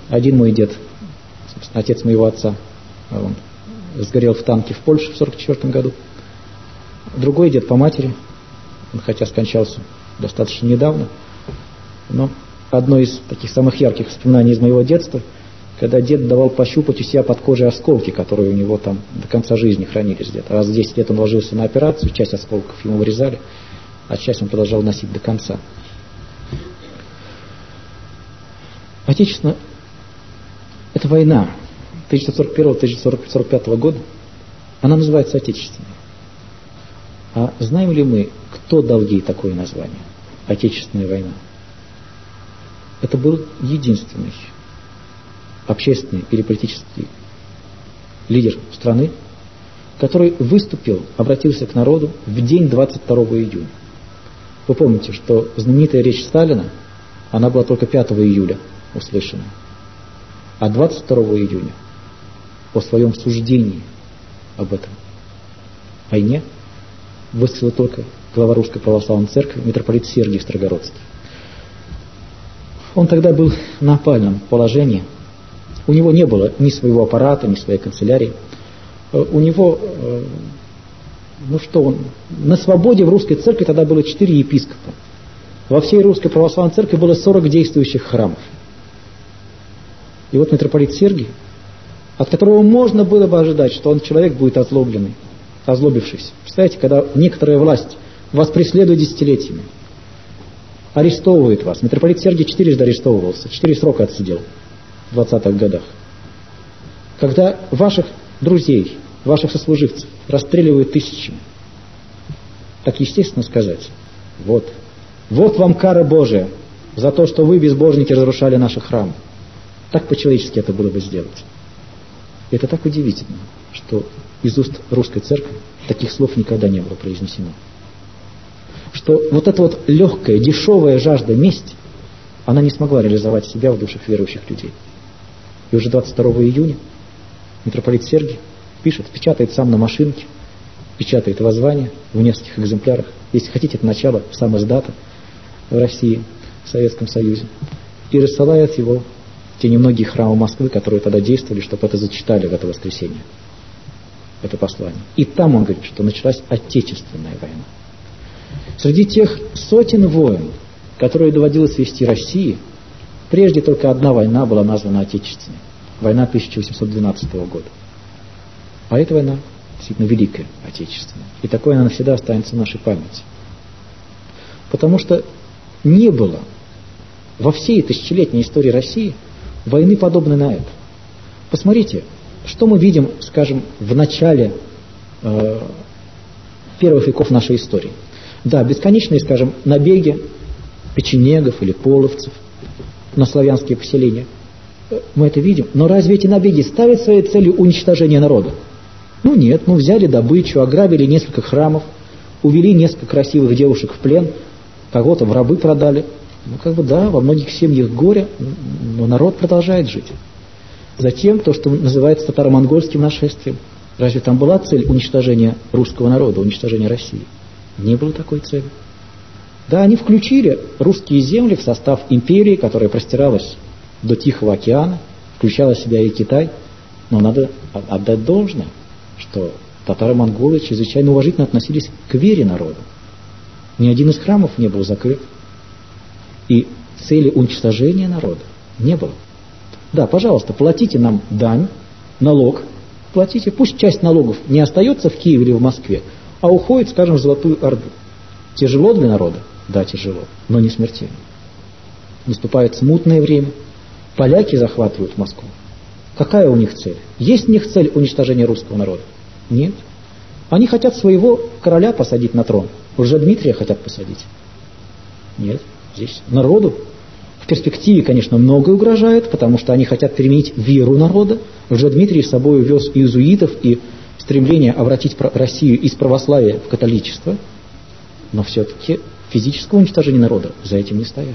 Один мой дед, собственно, отец моего отца, он сгорел в танке в Польше в 1944 году. Другой дед по матери, он хотя скончался достаточно недавно, но одно из таких самых ярких воспоминаний из моего детства, когда дед давал пощупать у себя под кожей осколки, которые у него там до конца жизни хранились где-то. Раз в 10 лет он ложился на операцию, часть осколков ему вырезали, а часть он продолжал носить до конца. Отечественная – это война 1941-1945 года. Она называется Отечественной. А знаем ли мы, кто дал ей такое название? Отечественная война. Это был единственный общественный или политический лидер страны, который выступил, обратился к народу в день 22 июня. Вы помните, что знаменитая речь Сталина, она была только 5 июля услышана. А 22 июня о своем суждении об этом войне высказал только глава Русской Православной Церкви, митрополит Сергий Строгородский. Он тогда был на опальном положении. У него не было ни своего аппарата, ни своей канцелярии. У него, он на свободе в Русской Церкви тогда было 4 епископа. Во всей Русской Православной Церкви было 40 действующих храмов. И вот митрополит Сергий, от которого можно было бы ожидать, что он человек будет озлобившийся. Представляете, когда некоторая власть вас преследует десятилетиями, арестовывает вас. Митрополит Сергий 4 арестовывался, 4 срока отсидел в 20-х годах. Когда ваших друзей, ваших сослуживцев расстреливают тысячами, так естественно сказать, вот вам кара Божия за то, что вы, безбожники, разрушали наши храмы. Так по-человечески это было бы сделать. И это так удивительно, что из уст Русской Церкви таких слов никогда не было произнесено. Что вот эта вот легкая, дешевая жажда мести, она не смогла реализовать себя в душах верующих людей. И уже 22 июня митрополит Сергий пишет, печатает сам на машинке, печатает воззвание в нескольких экземплярах. Если хотите, это начало сам издата в России, в Советском Союзе. И рассылает его в те немногие храмы Москвы, которые тогда действовали, чтобы это зачитали в это воскресенье, это послание. И там он говорит, что началась Отечественная война. Среди тех сотен войн, которые доводилось вести России, прежде только одна война была названа Отечественной. Война 1812 года. А эта война действительно Великая Отечественная. И такой она навсегда останется в нашей памяти. Потому что не было во всей тысячелетней истории России войны, подобной на это. Посмотрите, что мы видим, скажем, в начале первых веков нашей истории. Да, бесконечные, скажем, набеги печенегов или половцев на славянские поселения. Мы это видим. Но разве эти набеги ставят своей целью уничтожение народа? Ну нет, взяли добычу, ограбили несколько храмов, увели несколько красивых девушек в плен, кого-то в рабы продали. Да, во многих семьях горе, но народ продолжает жить. Затем то, что называется татаро-монгольским нашествием. Разве там была цель уничтожения русского народа, уничтожения России? Не было такой цели. Да, они включили русские земли в состав империи, которая простиралась до Тихого океана, включала в себя и Китай. Но надо отдать должное, что татаро-монголы чрезвычайно уважительно относились к вере народа. Ни один из храмов не был закрыт. И цели уничтожения народа не было. Да, пожалуйста, платите нам дань, налог, платите. Пусть часть налогов не остается в Киеве или в Москве, а уходит, скажем, в Золотую Орду. Тяжело для народа? Да, тяжело, но не смертельно. Наступает смутное время. Поляки захватывают Москву. Какая у них цель? Есть у них цель уничтожения русского народа? Нет. Они хотят своего короля посадить на трон. Лжедмитрия хотят посадить. Нет. Здесь народу в перспективе, конечно, многое угрожает, потому что они хотят переменить веру народа. Лжедмитрий с собой увез иезуитов и стремление обратить Россию из православия в католичество. Но все-таки физического уничтожения народа за этим не стояло.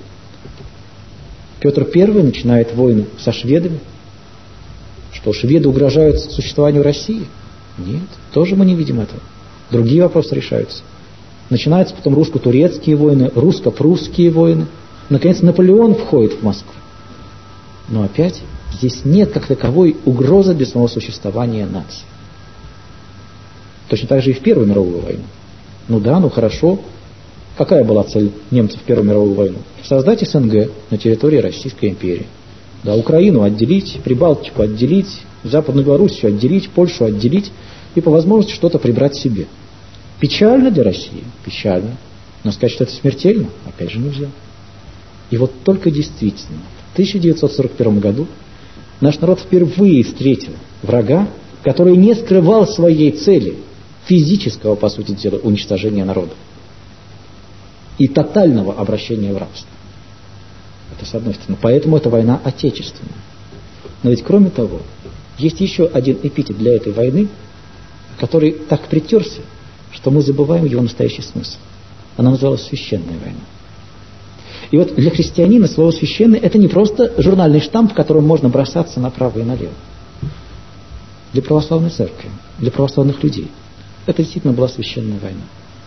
Петр I начинает войну со шведами. Что, шведы угрожают существованию России? Нет, тоже мы не видим этого. Другие вопросы решаются. Начинаются потом русско-турецкие войны, русско-прусские войны. Наконец, Наполеон входит в Москву. Но опять здесь нет как таковой угрозы для самого существования нации. Точно так же и в Первую мировую войну. Ну да, ну хорошо. Какая была цель немцев в Первую мировую войну? Создать СНГ на территории Российской империи. Да, Украину отделить, Прибалтику отделить, Западную Белоруссию отделить, Польшу отделить и по возможности что-то прибрать себе. Печально для России? Печально. Но сказать, что это смертельно? Опять же нельзя. И вот только действительно в 1941 году наш народ впервые встретил врага, который не скрывал своей цели физического, по сути дела, уничтожения народа и тотального обращения в рабство. Это с одной стороны. Поэтому это война отечественная. Но ведь кроме того, есть еще один эпитет для этой войны, который так притерся, что мы забываем его настоящий смысл. Она называлась священная война. И вот для христианина слово «священный» — это не просто журнальный штамп, в котором можно бросаться направо и налево. Для православной церкви, для православных людей это действительно была священная война.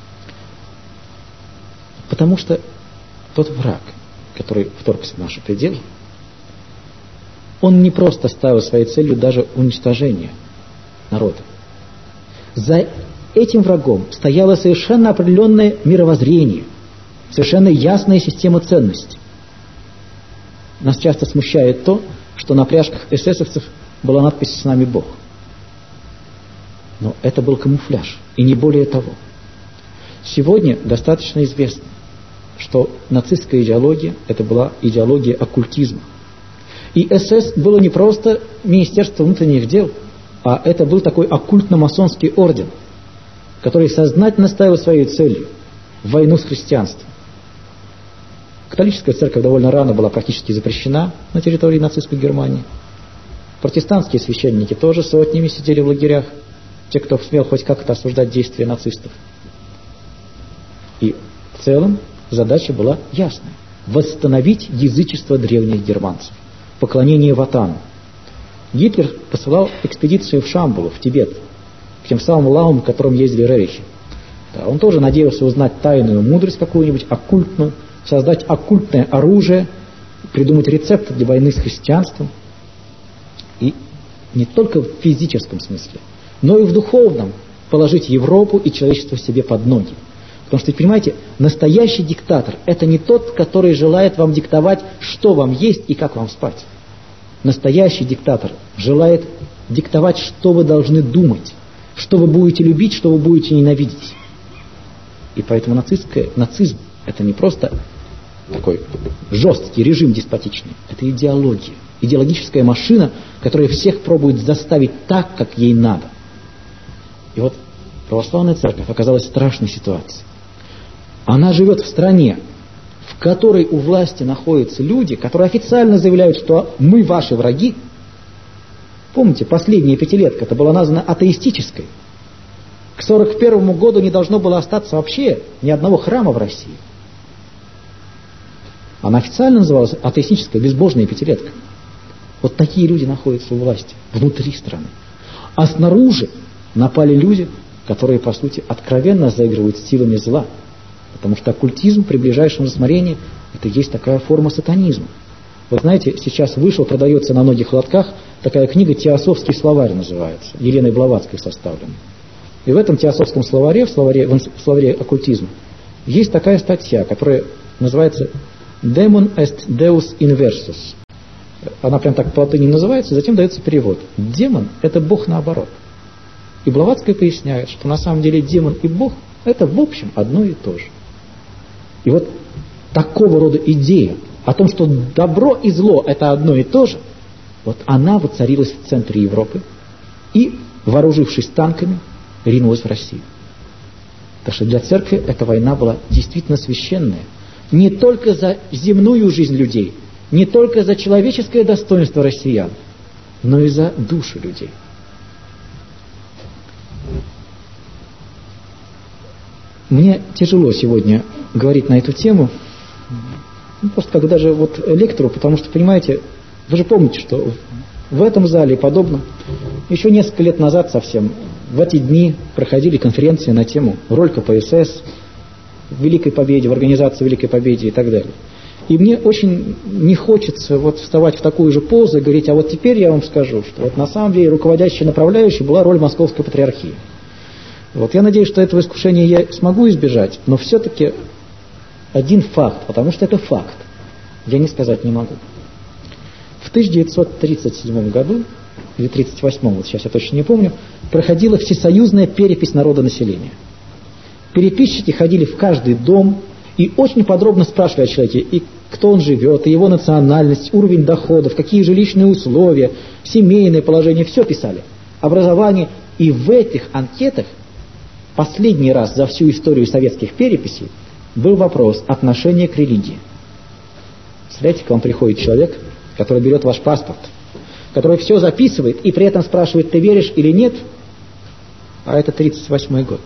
Потому что тот враг, который вторгся в наши пределы, он не просто ставил своей целью даже уничтожение народа. За этим врагом стояло совершенно определенное мировоззрение, совершенно ясная система ценностей. Нас часто смущает то, что на пряжках эсэсовцев была надпись «С нами Бог». Но это был камуфляж, и не более того. Сегодня достаточно известно, что нацистская идеология – это была идеология оккультизма. И СС было не просто Министерство внутренних дел, а это был такой оккультно-масонский орден, который сознательно ставил своей целью войну с христианством. Католическая церковь довольно рано была практически запрещена на территории нацистской Германии. Протестантские священники тоже сотнями сидели в лагерях, те, кто смел хоть как-то осуждать действия нацистов. И в целом задача была ясная – восстановить язычество древних германцев, поклонение Ватану. Гитлер посылал экспедицию в Шамбулу, в Тибет, к тем самым ламам, к которым ездили рерихи. Да, он тоже надеялся узнать тайную мудрость какую-нибудь, оккультную, создать оккультное оружие, придумать рецепт для войны с христианством. И не только в физическом смысле, но и в духовном положить Европу и человечество себе под ноги. Потому что, понимаете, настоящий диктатор – это не тот, который желает вам диктовать, что вам есть и как вам спать. Настоящий диктатор желает диктовать, что вы должны думать, что вы будете любить, что вы будете ненавидеть. И поэтому нацизм – это не просто такой жесткий режим деспотичный, это идеология, идеологическая машина, которая всех пробует заставить так, как ей надо. И вот православная церковь оказалась в страшной ситуации. Она живет в стране, в которой у власти находятся люди, которые официально заявляют, что мы ваши враги. Помните, последняя пятилетка, это была названа атеистической. К 1941 году не должно было остаться вообще ни одного храма в России. Она официально называлась атеистическая безбожная пятилетка. Вот такие люди находятся у власти, внутри страны. А снаружи напали люди, которые, по сути, откровенно заигрывают с силами зла. Потому что оккультизм при ближайшем рассмотрении – это есть такая форма сатанизма. Вот знаете, сейчас продается на многих лотках такая книга «Теософский словарь» называется, Еленой Блаватской составлена. И в этом теософском словаре, в словаре оккультизма, есть такая статья, которая называется «Demon est Deus inversus». Она прям так по латыни называется, затем дается перевод. Демон – это Бог наоборот. И Блаватская поясняет, что на самом деле демон и Бог – это в общем одно и то же. И вот такого рода идея о том, что добро и зло – это одно и то же, вот она воцарилась в центре Европы и, вооружившись танками, ринулась в Россию. Так что для церкви эта война была действительно священная. Не только за земную жизнь людей, не только за человеческое достоинство россиян, но и за души людей. Мне тяжело сегодня говорить на эту тему, просто как даже вот лектору, потому что, понимаете, вы же помните, что в этом зале и подобном еще несколько лет назад совсем в эти дни проходили конференции на тему «Роль КПСС в Великой Победе», в организации Великой Победы и так далее. И мне очень не хочется вот вставать в такую же позу и говорить, а вот теперь я вам скажу, что вот на самом деле руководящей направляющей была роль Московской патриархии. Вот я надеюсь, что этого искушения я смогу избежать, но все-таки один факт, потому что это факт, я не сказать не могу. В 1937 году, или 1938, вот сейчас я точно не помню, проходила всесоюзная перепись народонаселения. Переписчики ходили в каждый дом и очень подробно спрашивали о человеке, и кто он живет, и его национальность, уровень доходов, какие жилищные условия, семейное положение, все писали. Образование. И в этих анкетах последний раз за всю историю советских переписей был вопрос отношения к религии. Представляете, к вам приходит человек, который берет ваш паспорт, который все записывает и при этом спрашивает, ты веришь или нет, а это 1938 год.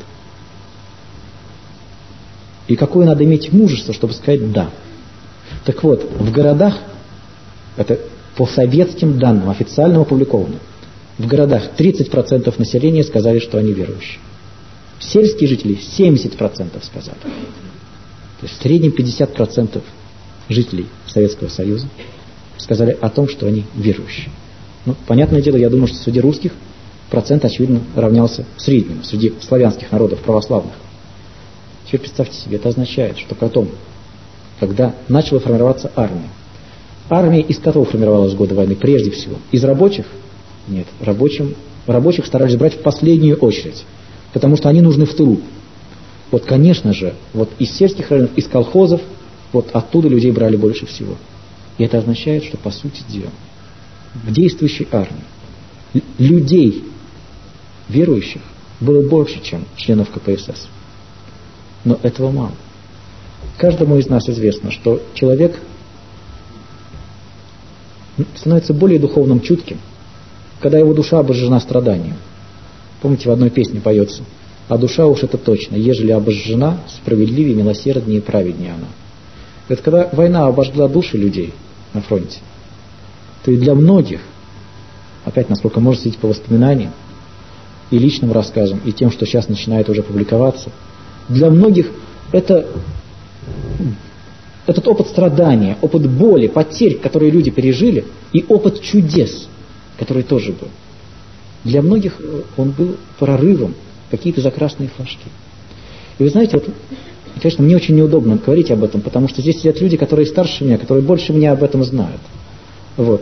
И какое надо иметь мужество, чтобы сказать «да». Так вот, в городах, это по советским данным, официально опубликовано, в городах 30% населения сказали, что они верующие. Сельские жители 70% сказали. То есть в среднем 50% жителей Советского Союза сказали о том, что они верующие. Ну, понятное дело, я думаю, что среди русских процент, очевидно, равнялся среднему, среди славянских народов православных. Теперь представьте себе, это означает, что потом, когда начала формироваться армия, армия из кого формировалась в годы войны? Прежде всего, из рабочих? Нет, рабочих старались брать в последнюю очередь, потому что они нужны в тылу. Вот, конечно же, вот из сельских районов, из колхозов, вот оттуда людей брали больше всего. И это означает, что, по сути дела, в действующей армии людей, верующих, было больше, чем членов КПСС. Но этого мало. Каждому из нас известно, что человек становится более духовным чутким, когда его душа обожжена страданием. Помните, в одной песне поется: «А душа уж это точно, ежели обожжена, справедливее, милосерднее и праведнее она». Это когда война обожгла души людей на фронте, то и для многих, опять, насколько можно судить по воспоминаниям, и личным рассказам, и тем, что сейчас начинает уже публиковаться, для многих этот опыт страдания, опыт боли, потерь, которые люди пережили, и опыт чудес, который тоже был, для многих он был прорывом, какие-то закрашенные флажки. И вы знаете, вот, конечно, мне очень неудобно говорить об этом, потому что здесь сидят люди, которые старше меня, которые больше меня об этом знают. Вот.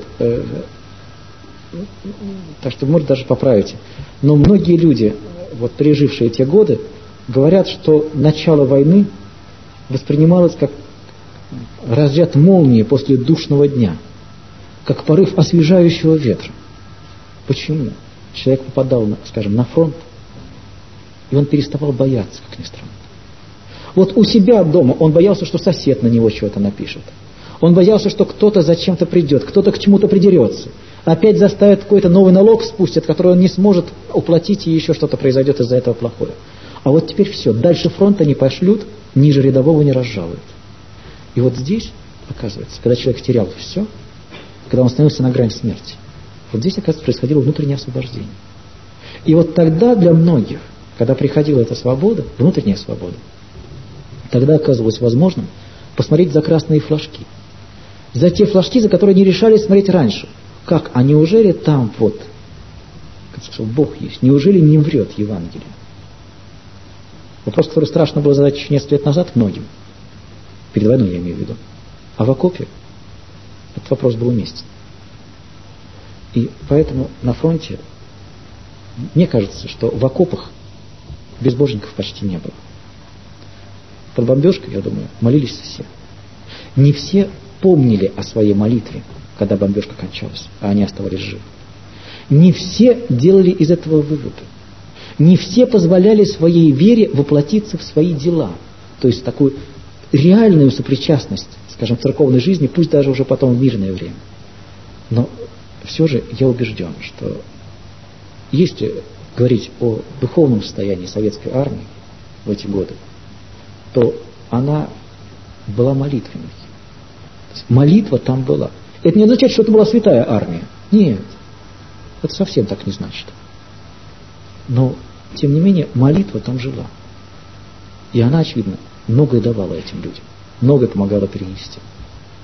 Так что, может, даже поправите. Но многие люди, вот, пережившие те годы, говорят, что начало войны воспринималось как разряд молнии после душного дня, как порыв освежающего ветра. Почему? Человек попадал, скажем, на фронт, и он переставал бояться, как ни странно. Вот у себя дома он боялся, что сосед на него чего-то напишет. Он боялся, что кто-то зачем-то придет, кто-то к чему-то придерется. Опять заставит какой-то новый налог спустят, который он не сможет уплатить, и еще что-то произойдет из-за этого плохое. А вот теперь все, дальше фронта не пошлют, ниже рядового не разжалуют. И вот здесь, оказывается, когда человек терял все, когда он становился на грани смерти, вот здесь, оказывается, происходило внутреннее освобождение. И вот тогда для многих, когда приходила эта свобода, внутренняя свобода, тогда оказывалось возможным посмотреть за красные флажки. За те флажки, за которые не решались смотреть раньше. Как? А неужели там вот, как сказал, Бог есть? Неужели не врет Евангелие? Вопрос, который страшно было задать еще несколько лет назад многим. Перед войной я имею в виду. А в окопе этот вопрос был уместен. И поэтому на фронте, мне кажется, что в окопах безбожников почти не было. Под бомбежкой, я думаю, молились все. Не все помнили о своей молитве, когда бомбежка кончалась, а они оставались живы. Не все делали из этого выводы. Не все позволяли своей вере воплотиться в свои дела. То есть такую реальную сопричастность, скажем, в церковной жизни, пусть даже уже потом в мирное время. Но все же я убежден, что если говорить о духовном состоянии советской армии в эти годы, то она была молитвенной. Молитва там была. Это не означает, что это была святая армия. Нет. Это совсем так не значит. Но, тем не менее, молитва там жила. И она, очевидно, многое давала этим людям. Многое помогала перенести.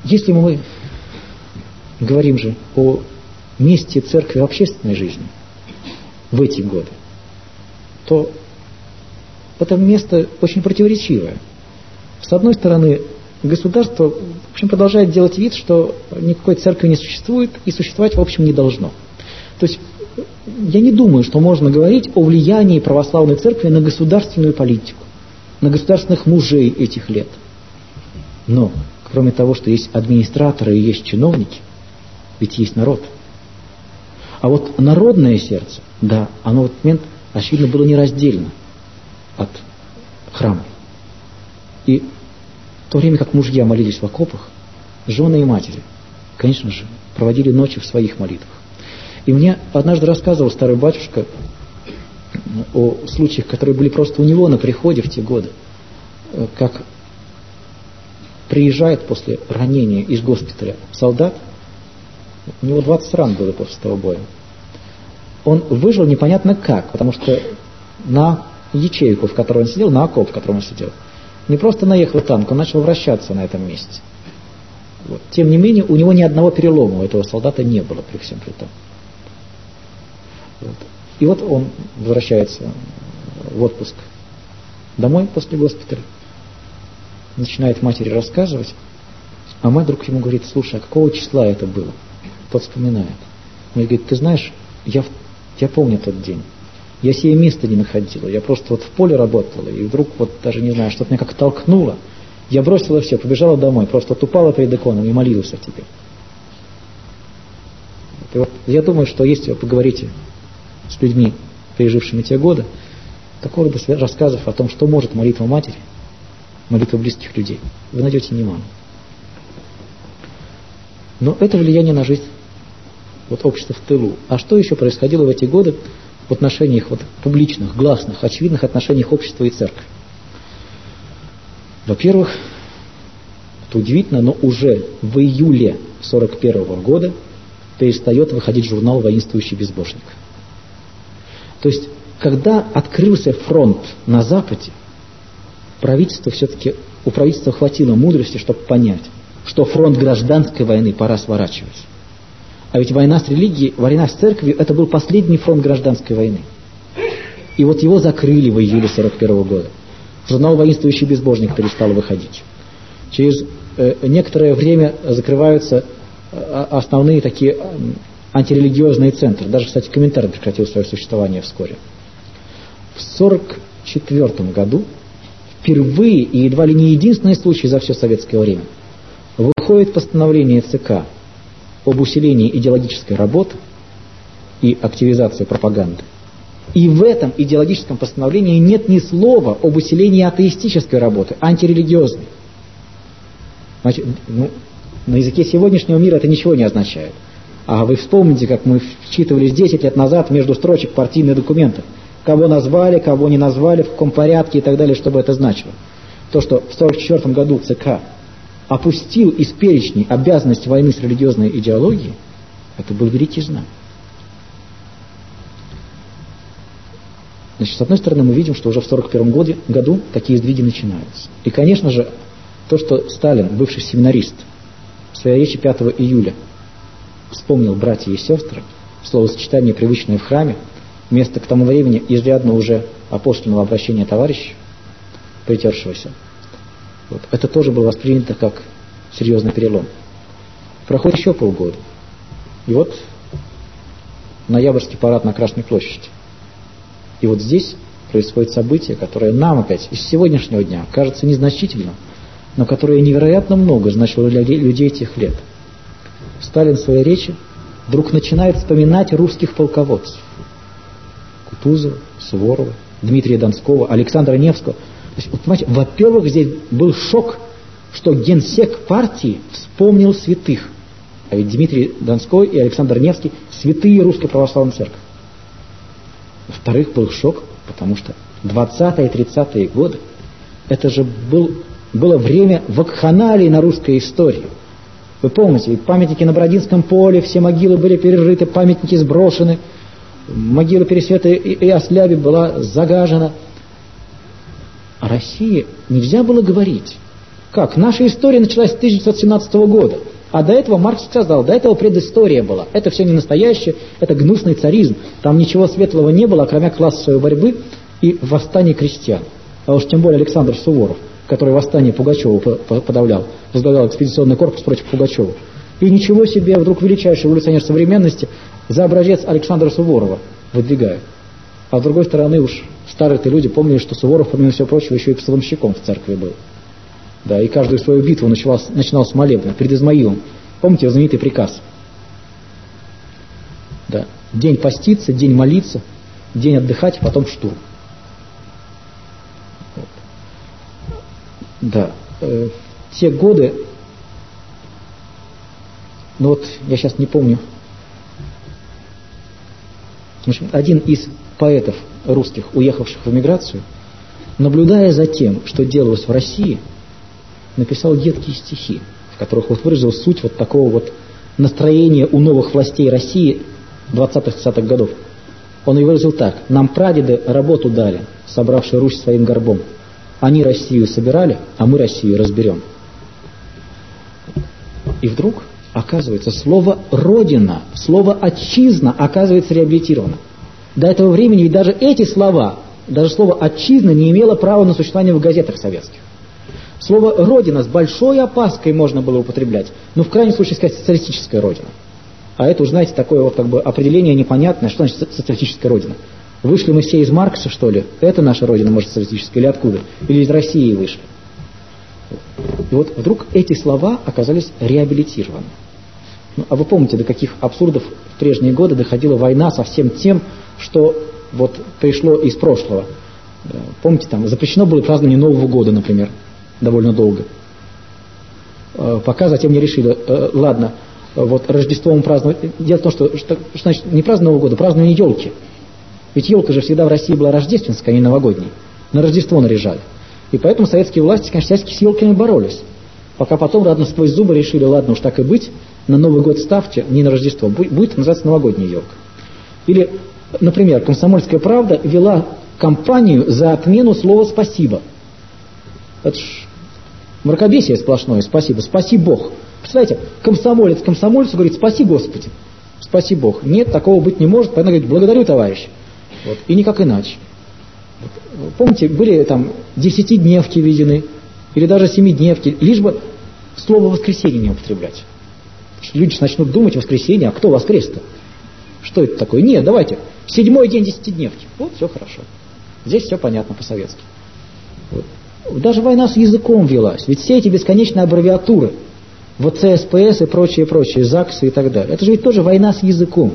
Если мы говорим же о месте церкви в общественной жизни в эти годы, то это место очень противоречивое. С одной стороны, государство, в общем, продолжает делать вид, что никакой церкви не существует и существовать, в общем, не должно. То есть я не думаю, что можно говорить о влиянии православной церкви на государственную политику, на государственных мужей этих лет. Но, кроме того, что есть администраторы и есть чиновники, ведь есть народ. А вот народное сердце, да, оно в этот момент, очевидно, было нераздельно от храма. И в то время как мужья молились в окопах, жены и матери, конечно же, проводили ночи в своих молитвах. И мне однажды рассказывал старый батюшка о случаях, которые были просто у него на приходе в те годы, как приезжает после ранения из госпиталя солдат, у него 20 ран было после того боя. Он выжил непонятно как, потому что на ячейку, в которой он сидел, на окоп, в котором он сидел, не просто наехал танк, он начал вращаться на этом месте. Вот. Тем не менее, у него ни одного перелома у этого солдата не было при всем при том. Вот. И вот он возвращается в отпуск домой после госпиталя, начинает матери рассказывать, а мать вдруг ему говорит: слушай, а какого числа это было? Тот вспоминает. Он говорит: ты знаешь, я помню тот день. Я сие место не находила. Я просто вот в поле работала, и вдруг вот даже не знаю, что-то меня как толкнуло. Я бросила все, побежала домой, просто вот упала перед иконом и молилась о тебе. И вот я думаю, что если вы поговорите с людьми, пережившими те годы, такого рода рассказов о том, что может молитва матери, молитва близких людей, вы найдете немало. Но это влияние на жизнь вот общества в тылу. А что еще происходило в эти годы в отношениях вот публичных, гласных, очевидных отношениях общества и церкви? Во-первых, это удивительно, но уже в июле 1941 года перестает выходить журнал «Воинствующий безбожник». То есть, когда открылся фронт на Западе, у правительства хватило мудрости, чтобы понять, что фронт гражданской войны пора сворачивать. А ведь война с религией, война с церковью, это был последний фронт гражданской войны. И вот его закрыли в июле 1941 года. Журнал «Воинствующий безбожник» перестал выходить. Через некоторое время закрываются основные такие антирелигиозные центры. Даже, кстати, Коминтерн прекратил свое существование вскоре. В 1944 году впервые, и едва ли не единственный случай за все советское время, выходит постановление ЦК об усилении идеологической работы и активизации пропаганды. И в этом идеологическом постановлении нет ни слова об усилении атеистической работы, антирелигиозной. Значит, на языке сегодняшнего мира это ничего не означает. А вы вспомните, как мы вчитывались 10 лет назад между строчек партийных документов. Кого назвали, кого не назвали, в каком порядке и так далее, чтобы это значило. То, что в 1944 году ЦК опустил из перечней обязанность войны с религиозной идеологией, это был великий знак. Значит, с одной стороны, мы видим, что уже в 1941 году такие сдвиги начинаются. И, конечно же, то, что Сталин, бывший семинарист, в своей речи 5 июля вспомнил братья и сестры, словосочетание, привычное в храме, вместо к тому времени изрядно уже апостольного обращения товарища, притершегося. Вот. Это тоже было воспринято как серьезный перелом. Проходит еще полгода. И вот ноябрьский парад на Красной площади. И вот здесь происходит событие, которое нам опять из сегодняшнего дня кажется незначительным, но которое невероятно много значило для людей тех лет. Сталин в своей речи вдруг начинает вспоминать русских полководцев. Кутузова, Суворова, Дмитрия Донского, Александра Невского. То есть, вот, понимаете, во-первых, здесь был шок, что генсек партии вспомнил святых. А ведь Дмитрий Донской и Александр Невский – святые Русской Православной Церкви. Во-вторых, был шок, потому что 20-е и 30-е годы – это же было время вакханалии на русской истории. Вы помните, памятники на Бородинском поле, все могилы были перерыты, памятники сброшены, могила Пересвета и Осляби была загажена. О России нельзя было говорить. Как? Наша история началась с 1917 года. А до этого Маркс сказал, до этого предыстория была. Это все не настоящее, это гнусный царизм. Там ничего светлого не было, кроме классовой борьбы и восстания крестьян. А уж тем более Александр Суворов, который восстание Пугачева подавлял, возглавлял экспедиционный корпус против Пугачева. И ничего себе, вдруг величайший эволюционер современности за образец Александра Суворова выдвигают. А с другой стороны уж старые-то люди помнили, что Суворов, помимо всего прочего, еще и псалмщиком в церкви был. Да, и каждую свою битву начинал с молебна перед Измаилом. Помните его знаменитый приказ? Да. День поститься, день молиться, день отдыхать, потом штурм. Вот. Да. Те годы, ну вот я сейчас не помню, один из поэтов русских, уехавших в эмиграцию, наблюдая за тем, что делалось в России, написал едкие стихи, в которых вот выразил суть вот такого вот настроения у новых властей России 20-30-х годов. Он и выразил так: «Нам прадеды работу дали, собравшие Русь своим горбом. Они Россию собирали, а мы Россию разберем». И вдруг, оказывается, слово «родина», слово «отчизна» оказывается реабилитировано. До этого времени ведь даже эти слова, даже слово «отчизна» не имело права на существование в газетах советских. Слово «родина» с большой опаской можно было употреблять, но в крайнем случае сказать «социалистическая родина». А это уже, знаете, такое вот как бы определение непонятное, что значит социалистическая родина. Вышли мы все из Маркса, что ли? Это наша родина, может, социалистическая, или откуда? Или из России вышли? И вот вдруг эти слова оказались реабилитированы. Ну, а вы помните, до каких абсурдов в прежние годы доходила война со всем тем, что вот пришло из прошлого. Помните, там запрещено было празднование Нового года, например, довольно долго. Пока затем не решили, ладно, вот Рождество мы праздновать. Дело в том, что значит не празднование Нового года, празднование елки. Ведь елка же всегда в России была рождественская, а не новогодней. На Рождество наряжали. И поэтому советские власти, конечно, всячески с елками боролись. Пока потом, ладно, сквозь зубы решили, ладно, уж так и быть, на Новый год ставьте, не на Рождество, будет называться новогодняя елка. Или, например, «Комсомольская правда» вела кампанию за отмену слова «спасибо». Это ж мракобесие сплошное, спасибо, спаси Бог. Представляете, комсомолец комсомольцу говорит: спаси Господи, спаси Бог. Нет, такого быть не может, поэтому говорит: благодарю, товарищ. Вот. И никак иначе. Вот. Помните, были там 10-дневки введены, или даже 7-дневки, лишь бы слово «воскресенье» не употреблять. Люди начнут думать: воскресенье, а кто воскрес-то? Что это такое? Нет, давайте, 7-й день 10-дневки. Вот, все хорошо. Здесь все понятно по-советски. Вот. Даже война с языком велась. Ведь все эти бесконечные аббревиатуры, вот ЦСПС и прочее, ЗАГСы и так далее, это же ведь тоже война с языком.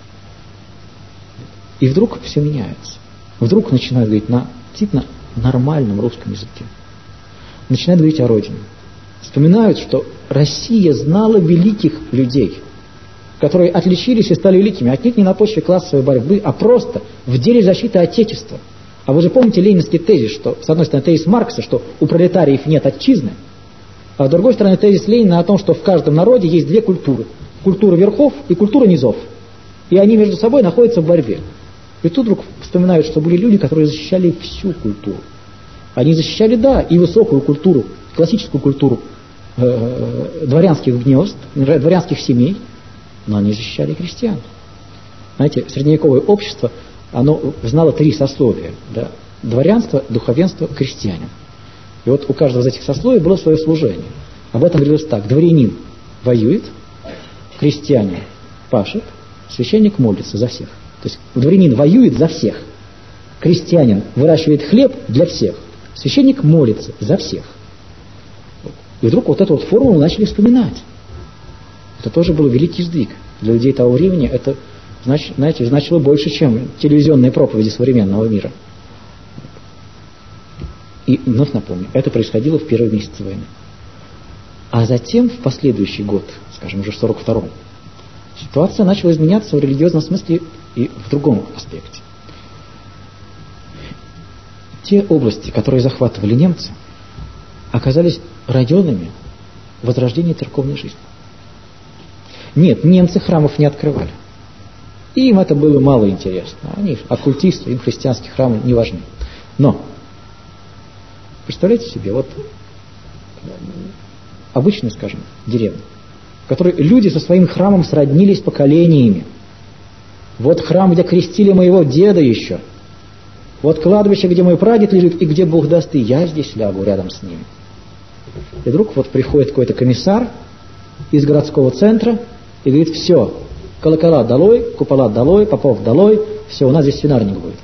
И вдруг все меняется. Вдруг начинают говорить на действительно нормальном русском языке. Начинают говорить о родине. Вспоминают, что Россия знала великих людей, которые отличились и стали великими, отнюдь не на почве классовой борьбы, а просто в деле защиты Отечества. А вы же помните ленинский тезис, что, с одной стороны, тезис Маркса, что у пролетариев нет отчизны, а с другой стороны, тезис Ленина о том, что в каждом народе есть две культуры. Культура верхов и культура низов. И они между собой находятся в борьбе. И тут вдруг вспоминают, что были люди, которые защищали всю культуру. Они защищали, да, и высокую культуру, классическую культуру дворянских гнезд, дворянских семей, но они защищали крестьян. Знаете, средневековое общество, оно знало 3 сословия. Да? Дворянство, духовенство, крестьянин. И вот у каждого из этих сословий было свое служение. Об этом говорилось так: дворянин воюет, крестьянин пашет, священник молится за всех. То есть дворянин воюет за всех, крестьянин выращивает хлеб для всех, священник молится за всех. И вдруг вот эту вот формулу начали вспоминать. Это тоже был великий сдвиг. Для людей того времени это, знаете, значило больше, чем телевизионные проповеди современного мира. И вновь напомню, это происходило в первые месяцы войны. А затем, в последующий год, скажем, уже в 1942-м, ситуация начала изменяться в религиозном смысле и в другом аспекте. Те области, которые захватывали немцы, оказались районами возрождения церковной жизни. Нет, немцы храмов не открывали. Им это было мало интересно. Они оккультисты, им христианские храмы не важны. Но представляете себе, вот обычную, скажем, деревню, в которой люди со своим храмом сроднились поколениями. Вот храм, где крестили моего деда еще. Вот кладбище, где мой прадед лежит, и где Бог даст, и я здесь лягу рядом с ним. И вдруг вот приходит какой-то комиссар из городского центра и говорит: все, колокола долой, купола долой, попов долой, все, у нас здесь свинарник будет.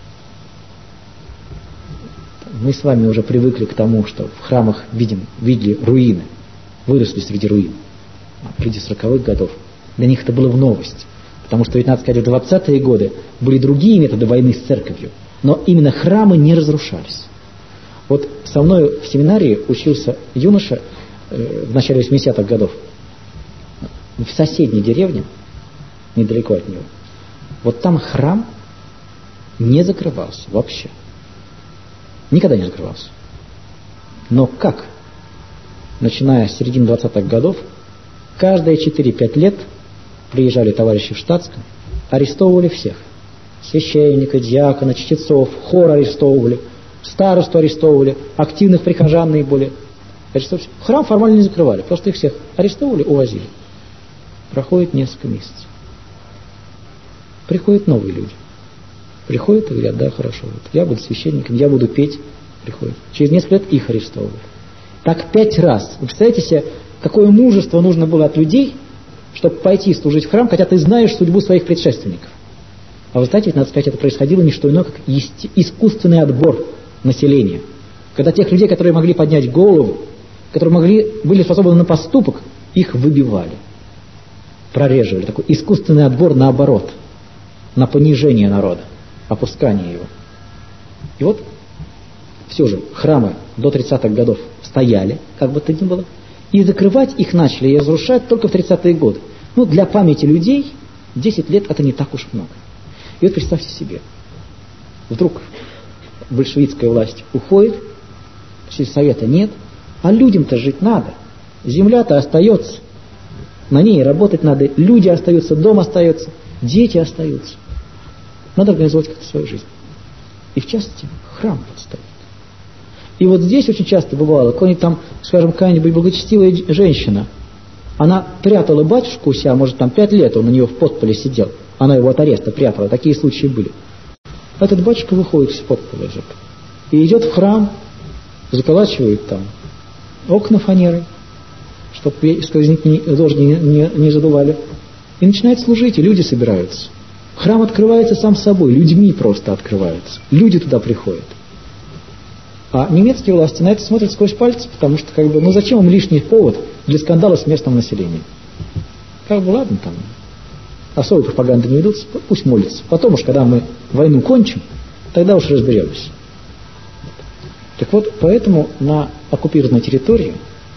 Мы с вами уже привыкли к тому, что в храмах видели руины, выросли среди руин. Среди 40-х годов. Для них это было в новость. Потому что, ведь надо сказать, в 20-е годы были другие методы войны с церковью. Но именно храмы не разрушались. Вот со мной в семинарии учился юноша в начале 80-х годов в соседней деревне, недалеко от него. Вот там храм не закрывался вообще. Никогда не закрывался. Но как? Начиная с середины 20-х годов, каждые 4-5 лет приезжали товарищи в штатском, арестовывали всех. Священника, диакона, чтецов, хор арестовывали, старосту арестовывали, активных прихожан наиболее арестовывали. Храм формально не закрывали, просто их всех арестовывали, увозили. Проходит несколько месяцев. Приходят новые люди. Приходят и говорят: да, хорошо, вот я буду священником, я буду петь. Приходят. Через несколько лет их арестовывают. Так 5 раз. Вы представляете себе, какое мужество нужно было от людей, чтобы пойти служить в храм, хотя ты знаешь судьбу своих предшественников. А вы знаете, ведь, надо сказать, это происходило не что иное, как искусственный отбор населения. Когда тех людей, которые могли поднять голову, которые были способны на поступок, их выбивали, прореживали. Такой искусственный отбор наоборот, на понижение народа, опускание его. И вот все же храмы до 30-х годов стояли, как бы то ни было, и закрывать их начали и разрушать только в 30-е годы. Ну, для памяти людей 10 лет это не так уж много. И вот представьте себе, вдруг большевистская власть уходит, сельсовета нет, а людям-то жить надо. Земля-то остается, на ней работать надо, люди остаются, дом остается, дети остаются. Надо организовать как-то свою жизнь. И в частности, храм подставить. И вот здесь очень часто бывало, какой-нибудь там, скажем, какая-нибудь благочестивая женщина, она прятала батюшку у себя, может, там 5 лет он у нее в подполе сидел, она его от ареста прятала, такие случаи были. Этот батюшка выходит из подпола и идет в храм, заколачивает там окна фанерой, чтобы сквозняки дождь не задували, и начинает служить, и люди собираются. Храм открывается сам собой, людьми просто открывается, люди туда приходят. А немецкие власти на это смотрят сквозь пальцы, потому что, зачем им лишний повод для скандала с местным населением? Ладно, там, особой пропаганды не ведутся, пусть молятся. Потом уж, когда мы войну кончим, тогда уж разберемся. Так вот, поэтому на оккупированной территории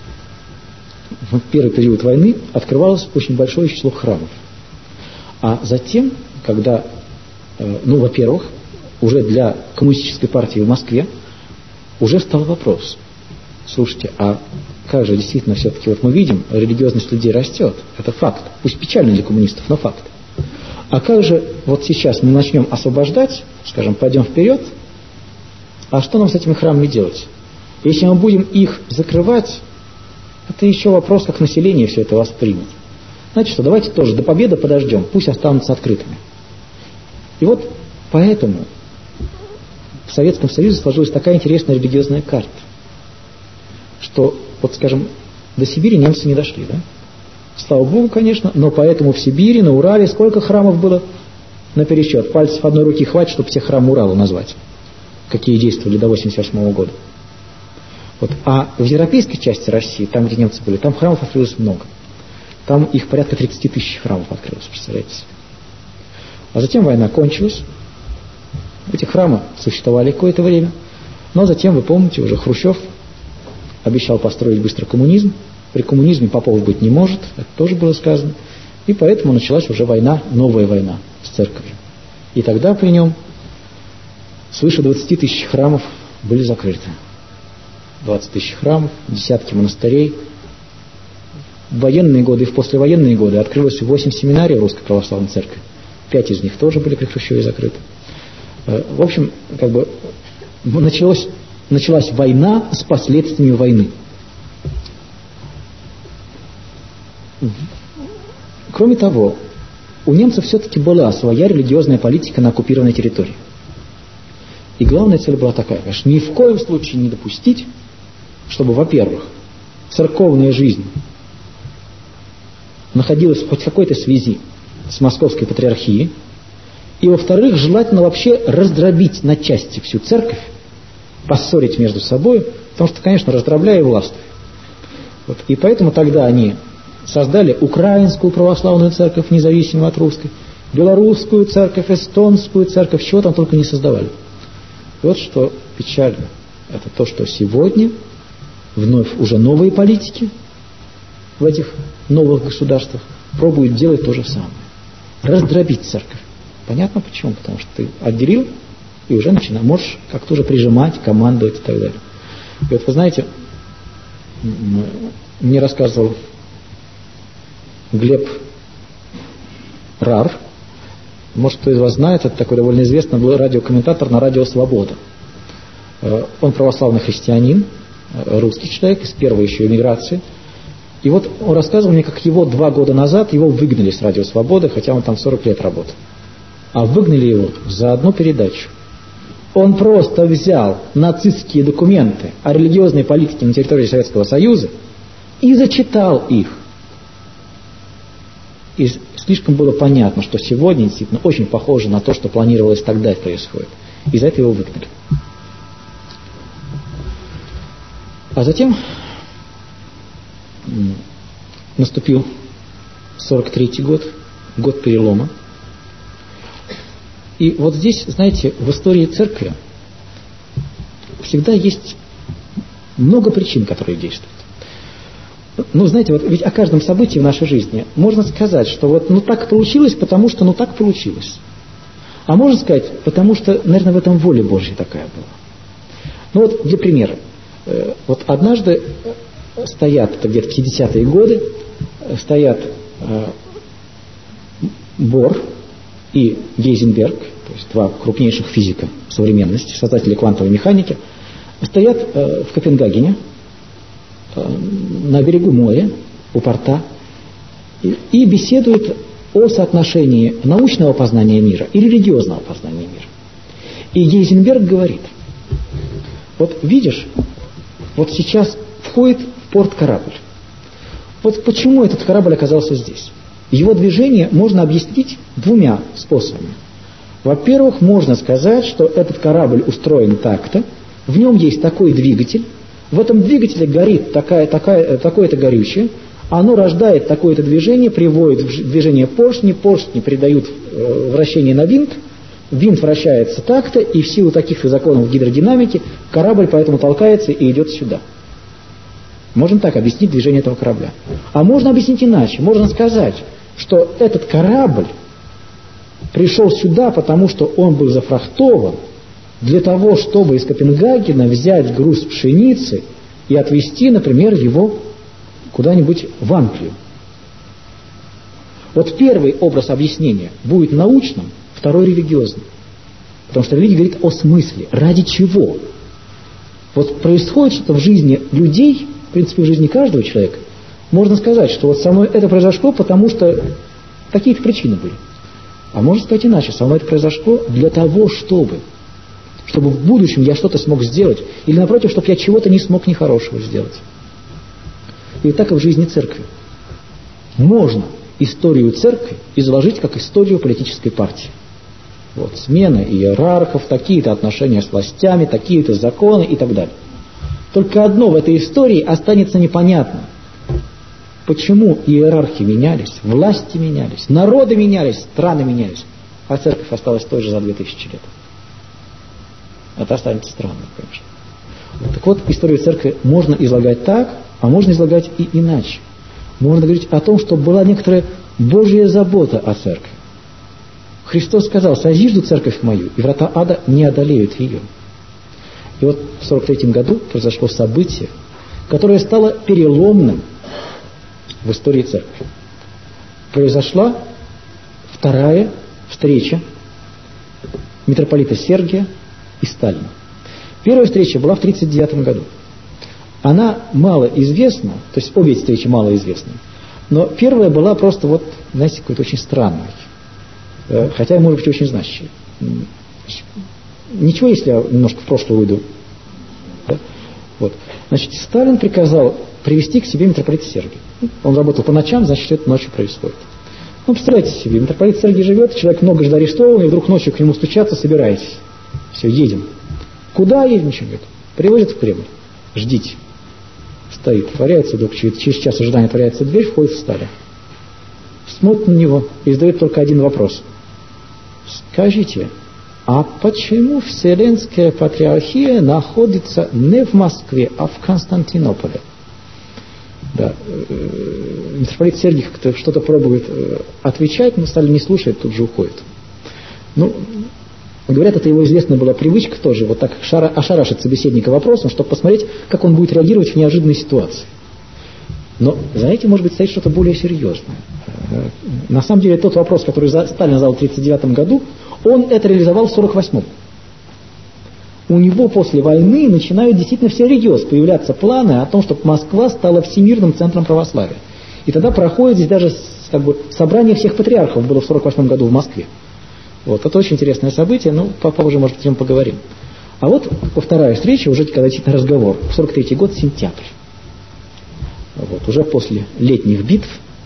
в первый период войны открывалось очень большое число храмов. А затем, когда, во-первых, уже для коммунистической партии в Москве уже стал вопрос: слушайте, а как же действительно все-таки мы видим, религиозность людей растет, это факт, пусть печально для коммунистов, но факт. А как же вот сейчас мы начнем освобождать, скажем, пойдем вперед, а что нам с этими храмами делать? Если мы будем их закрывать, это еще вопрос, как население все это воспримет. Знаете что, давайте тоже до победы подождем, пусть останутся открытыми. И вот поэтому в Советском Союзе сложилась такая интересная религиозная карта, что, скажем, до Сибири немцы не дошли, да? Слава Богу, конечно, но поэтому в Сибири, на Урале сколько храмов было напересчет? Пальцев одной руки хватит, чтобы все храмы Урала назвать, какие действовали до 1988 года. А в европейской части России, там, где немцы были, там храмов открылось много. Там их порядка 30 тысяч храмов открылось, представляете себе. А затем война кончилась. Эти храмы существовали какое-то время, но затем, вы помните, уже Хрущев обещал построить быстро коммунизм. При коммунизме попов быть не может, это тоже было сказано. И поэтому началась уже война, новая война с церковью. И тогда при нем свыше 20 тысяч храмов были закрыты. 20 тысяч храмов, десятки монастырей. В военные годы и в послевоенные годы открылось 8 семинарий Русской Православной Церкви. 5 из них тоже были при Хрущеве закрыты. В общем, началась война с последствиями войны. Кроме того, у немцев все-таки была своя религиозная политика на оккупированной территории. И главная цель была такая, конечно, ни в коем случае не допустить, чтобы, во-первых, церковная жизнь находилась в хоть какой-то связи с Московской патриархией, и, во-вторых, желательно вообще раздробить на части всю церковь, поссорить между собой, потому что, конечно, раздробляя властвуй. Вот. И поэтому тогда они создали украинскую православную церковь, независимую от русской, белорусскую церковь, эстонскую церковь, чего там только не создавали. И вот что печально, это то, что сегодня вновь уже новые политики в этих новых государствах пробуют делать то же самое. Раздробить церковь. Понятно почему? Потому что ты отделил и уже можешь как-то уже прижимать, командовать и так далее. И вот вы знаете, мне рассказывал Глеб Рар, может, кто из вас знает, это такой довольно известный был радиокомментатор на радио «Свобода». Он православный христианин, русский человек, из первой еще эмиграции. И вот он рассказывал мне, как его 2 года назад его выгнали с радио «Свобода», хотя он там 40 лет работал. А выгнали его за одну передачу. Он просто взял нацистские документы о религиозной политике на территории Советского Союза и зачитал их. И слишком было понятно, что сегодня действительно очень похоже на то, что планировалось тогда происходит. И за это его выгнали. А затем наступил 43-й год, год перелома. И вот здесь, знаете, в истории церкви всегда есть много причин, которые действуют. Ну, знаете, вот ведь о каждом событии в нашей жизни можно сказать, что вот ну так получилось, потому что ну так получилось. А можно сказать, потому что, наверное, в этом воля Божья такая была. Ну вот для примера. Вот однажды стоят, это где-то в 50-е годы, стоят Бор и Гейзенберг, то есть 2 крупнейших физика современности, создатели квантовой механики, стоят в Копенгагене, на берегу моря, у порта, и беседуют о соотношении научного познания мира и религиозного познания мира. И Гейзенберг говорит, вот видишь, вот сейчас входит в порт корабль. Вот почему этот корабль оказался здесь? Его движение можно объяснить 2 способами. Во-первых, можно сказать, что этот корабль устроен так-то, в нем есть такой двигатель, в этом двигателе горит такое-то горючее, оно рождает такое-то движение, приводит в движение поршни, поршни придают вращение на винт вращается так-то, и в силу таких-то законов гидродинамики корабль поэтому толкается и идет сюда. Можно так объяснить движение этого корабля. А можно объяснить иначе. Можно сказать, что этот корабль пришел сюда, потому что он был зафрахтован для того, чтобы из Копенгагена взять груз пшеницы и отвезти, например, его куда-нибудь в Англию. Вот первый образ объяснения будет научным, второй религиозным. Потому что религия говорит о смысле, ради чего. Вот происходит что-то в жизни людей, в принципе, в жизни каждого человека. Можно сказать, что вот со мной это произошло, потому что такие-то причины были. А можно сказать иначе, со мной это произошло для того, чтобы в будущем я что-то смог сделать, или напротив, чтобы я чего-то не смог нехорошего сделать. И так и в жизни церкви. Можно историю церкви изложить как историю политической партии. Вот, смена иерархов, такие-то отношения с властями, такие-то законы и так далее. Только одно в этой истории останется непонятно. Почему иерархи менялись, власти менялись, народы менялись, страны менялись, а церковь осталась той же за 2000 лет. Это останется странным, конечно. Так вот, историю церкви можно излагать так, а можно излагать и иначе. Можно говорить о том, что была некоторая Божья забота о церкви. Христос сказал: «Созижду церковь мою, и врата ада не одолеют ее». И вот в 43 году произошло событие, которое стало переломным в истории церкви. Произошла вторая встреча митрополита Сергия и Сталина. Первая встреча была в 1939 году. Она мало известна, то есть обе встречи мало известны. Но первая была просто вот, знаете, какой-то очень странной. Хотя и, может быть, очень значащей. Ничего, если я немножко в прошлое уйду. Да? Вот. Значит, Сталин приказал привести к себе митрополита Сергия. Он работал по ночам, значит, это ночью происходит. Ну, представляете себе, митрополит Сергий живет, человек многожды арестован, и вдруг ночью к нему стучатся, собирайтесь. Все, едем. Куда едем? Ничего нет. Привозят в Кремль. Ждите. Стоит, творяется, вдруг через час ожидания творяется дверь, входит Сталин. Смотрит на него и задает только один вопрос. Скажите, а почему Вселенская Патриархия находится не в Москве, а в Константинополе? Да. Митрополит Сергий как-то что-то пробует отвечать, но Сталин не слушает, тут же уходит. Ну, говорят, это его известная была привычка тоже, вот так ошарашить собеседника вопросом, чтобы посмотреть, как он будет реагировать в неожиданной ситуации. Но, знаете, может быть, стоит что-то более серьезное. На самом деле, тот вопрос, который Сталин задал в 1939 году, он это реализовал в 1948. У него после войны начинают действительно всерьез появляться планы о том, чтобы Москва стала всемирным центром православия. И тогда проходит здесь даже собрание всех патриархов было в 1948 году в Москве. Вот, это очень интересное событие, ну, попозже, может быть, о нем поговорим. А вот вторая встреча, уже когда действительно разговор, 1943 год, сентябрь. Вот, уже после летних битв.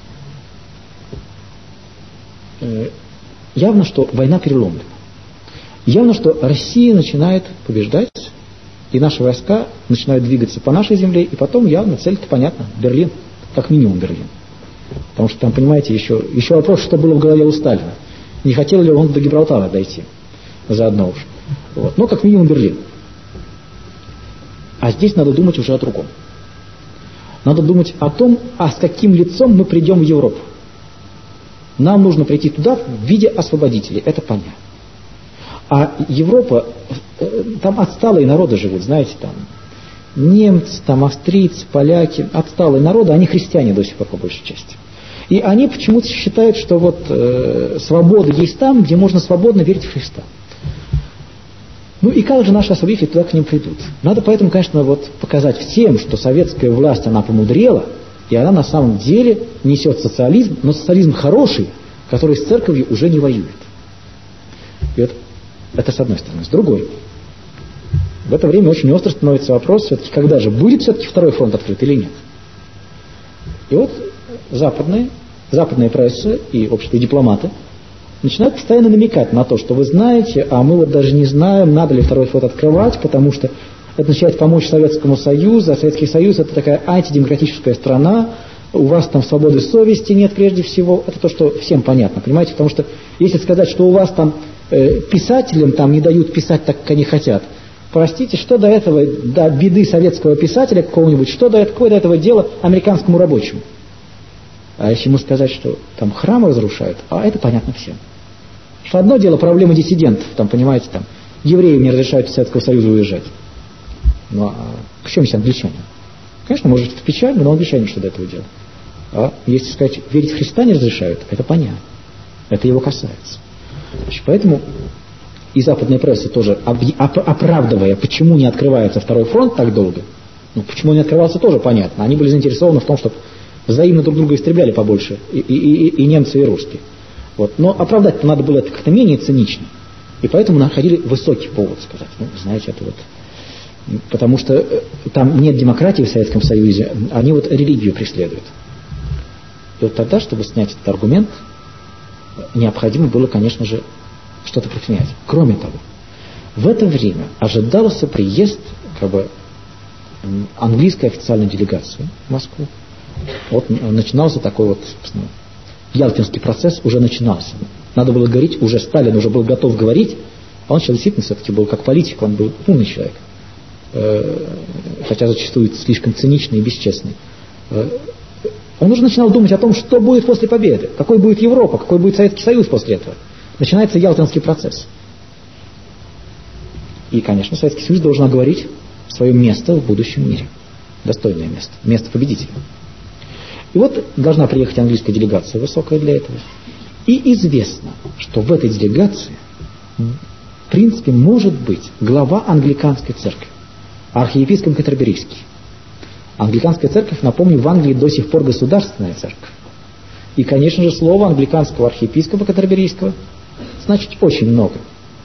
Явно, что война переломлена. Явно, что Россия начинает побеждать, и наши войска начинают двигаться по нашей земле, и потом явно цель-то понятна, Берлин, как минимум Берлин. Потому что там, понимаете, еще вопрос, что было в голове у Сталина. Не хотел ли он до Гибралтара дойти заодно уж. Вот. Но как минимум Берлин. А здесь надо думать уже о другом. Надо думать о том, а с каким лицом мы придем в Европу. Нам нужно прийти туда в виде освободителей, это понятно. А Европа, там отсталые народы живут, знаете, там немцы, там австрийцы, поляки, отсталые народы, они христиане до сих пор по большей части. И они почему-то считают, что вот свобода есть там, где можно свободно верить в Христа. Ну и как же наши освободители туда к ним придут? Надо поэтому, конечно, вот показать всем, что советская власть, она помудрела, и она на самом деле несет социализм, но социализм хороший, который с церковью уже не воюет. И вот это с одной стороны. С другой, в это время очень остро становится вопрос, все-таки, когда же будет все-таки второй фронт открыт или нет. И вот западная пресса и общество, и дипломаты начинают постоянно намекать на то, что вы знаете, а мы вот даже не знаем, надо ли второй фронт открывать, потому что это начинает помочь Советскому Союзу, а Советский Союз это такая антидемократическая страна, у вас там свободы совести нет прежде всего, это то, что всем понятно, понимаете, потому что если сказать, что у вас там писателям там не дают писать так, как они хотят, простите, что до этого, до беды советского писателя какого-нибудь, какое до этого дело американскому рабочему? А если ему сказать, что там храмы разрушают, а это понятно всем. Что одно дело проблема диссидентов, там, понимаете, там, евреям не разрешают из Советского Союза уезжать. Ну, а к чему здесь англичане? Конечно, может, в печаль, но англичане что до этого делают. А если сказать, верить в Христа не разрешают, это понятно. Это его касается. Значит, поэтому и западная пресса тоже, оправдывая, почему не открывается второй фронт так долго, ну, почему он не открывался, тоже понятно. Они были заинтересованы в том, чтобы взаимно друг друга истребляли побольше, и немцы, и русские. Вот. Но оправдать-то надо было это как-то менее цинично. И поэтому находили высокий повод сказать. Ну, знаете, это вот... Потому что там нет демократии в Советском Союзе, они вот религию преследуют. И вот тогда, чтобы снять этот аргумент, необходимо было, конечно же, что-то предпринять. Кроме того, в это время ожидался приезд английской официальной делегации в Москву. Вот начинался такой вот, собственно, ялтинский процесс уже начинался. Надо было говорить, уже Сталин уже был готов говорить, а он сейчас действительно все-таки был как политик, он был умный человек. Хотя зачастую слишком циничный и бесчестный. Он уже начинал думать о том, что будет после победы, какой будет Европа, какой будет Советский Союз после этого. Начинается ялтинский процесс. И, конечно, Советский Союз должен оговорить свое место в будущем мире. Достойное место, место победителя. И вот должна приехать английская делегация, высокая для этого. И известно, что в этой делегации, в принципе, может быть глава англиканской церкви, архиепископ Кентерберийский. Англиканская церковь, напомню, в Англии до сих пор государственная церковь. И, конечно же, слово англиканского архиепископа Кантерберийского значит очень много.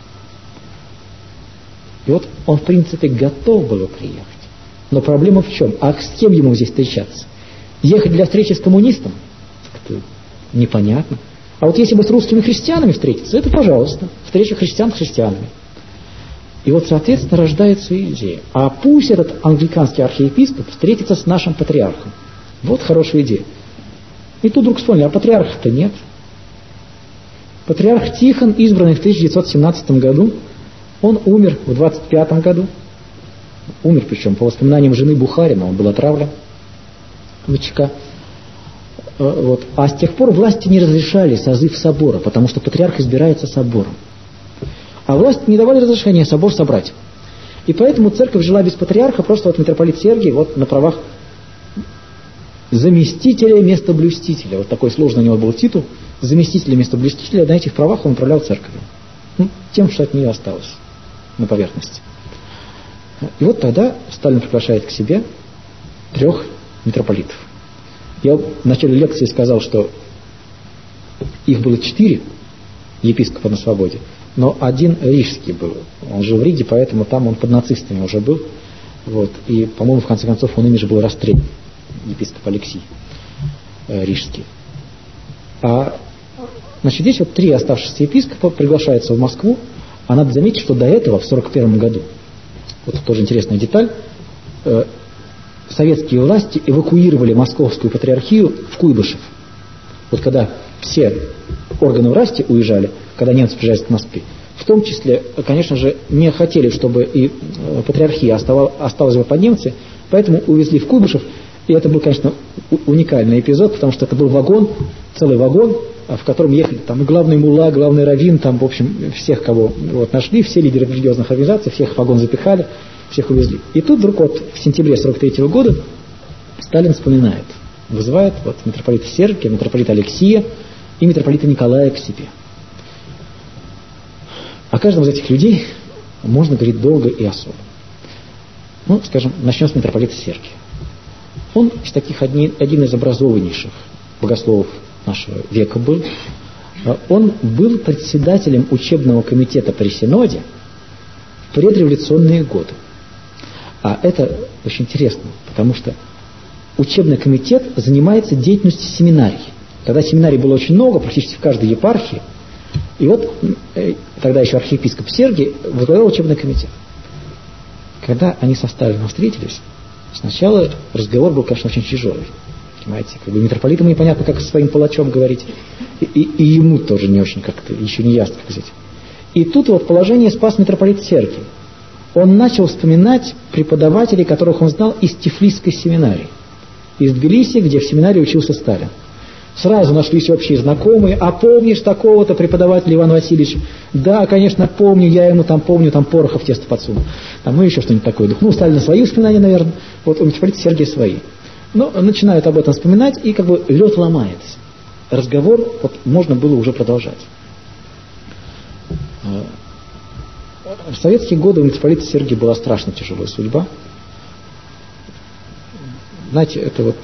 И вот он, в принципе, готов был приехать. Но проблема в чем? А с кем ему здесь встречаться? Ехать для встречи с коммунистом? Как-то непонятно. А вот если бы с русскими христианами встретиться, это, пожалуйста, встреча христиан с христианами. И вот, соответственно, рождается идея. А пусть этот англиканский архиепископ встретится с нашим патриархом. Вот хорошая идея. И тут вдруг вспомнили, а патриарха-то нет. Патриарх Тихон, избранный в 1917 году, он умер в 1925 году. Умер, причем, по воспоминаниям жены Бухарина, он был отравлен в ВЧК. Вот. А с тех пор власти не разрешали созыв собора, потому что патриарх избирается собором. А власти не давали разрешения собор собрать. И поэтому церковь жила без патриарха, просто вот митрополит Сергий вот на правах заместителя местоблюстителя. Вот такой сложный у него был титул. Заместителя местоблюстителя, на этих правах он управлял церковью. Ну, тем, что от нее осталось на поверхности. И вот тогда Сталин приглашает к себе 3 митрополитов. Я в начале лекции сказал, что их было 4 епископа на свободе, но 1 рижский был. Он жил в Риге, поэтому там он под нацистами уже был. Вот. И, по-моему, в конце концов, он ими же был расстрелян. Епископ Алексий Рижский. Значит, здесь вот 3 оставшихся епископа приглашаются в Москву. А надо заметить, что до этого, в 1941 году, вот тоже интересная деталь, советские власти эвакуировали московскую патриархию в Куйбышев. Вот когда все органы власти уезжали, когда немцы приезжали к Москве, в том числе, конечно же, не хотели, чтобы и патриархия осталась бы под немцами, поэтому увезли в Куйбышев. И это был, конечно, уникальный эпизод, потому что это был вагон, целый вагон, в котором ехали там и главный мулла, главный раввин, там, в общем, всех, кого вот нашли, все лидеры религиозных организаций, всех в вагон запихали, всех увезли. И тут вдруг вот в сентябре 1943 года Сталин вспоминает, вызывает вот митрополита Сергия, митрополита Алексия и митрополита Николая к себе. О каждом из этих людей можно говорить долго и особо. Ну, скажем, начнем с митрополита Сергия. Он из таких один из образованнейших богословов нашего века был. Он был председателем учебного комитета при Синоде в предреволюционные годы. А это очень интересно, потому что учебный комитет занимается деятельностью семинарий. Тогда семинарий было очень много, практически в каждой епархии. И вот тогда еще архиепископ Сергий возглавлял учебный комитет. Когда они со Сталином встретились, сначала разговор был, конечно, очень тяжелый. Понимаете, как бы митрополиту непонятно, как со своим палачом говорить, и ему тоже не очень как-то, еще не ясно, как сказать. И тут вот положение спас митрополит Сергий. Он начал вспоминать преподавателей, которых он знал из Тифлисской семинарии, из Тбилиси, где в семинарии учился Сталин. Сразу нашлись общие знакомые. А помнишь такого-то преподавателя Ивана Васильевича? Да, конечно, помню, я ему там помню, там порохов тесто подсунул. Там, ну, еще что-нибудь такое. Ну, у Сталина свои воспоминания, наверное, вот у митрополита Сергия свои. Но начинают об этом вспоминать, и как бы лед ломается. Разговор вот, можно было уже продолжать. В советские годы у митрополита Сергия была страшно тяжелая судьба. Знаете, это вот...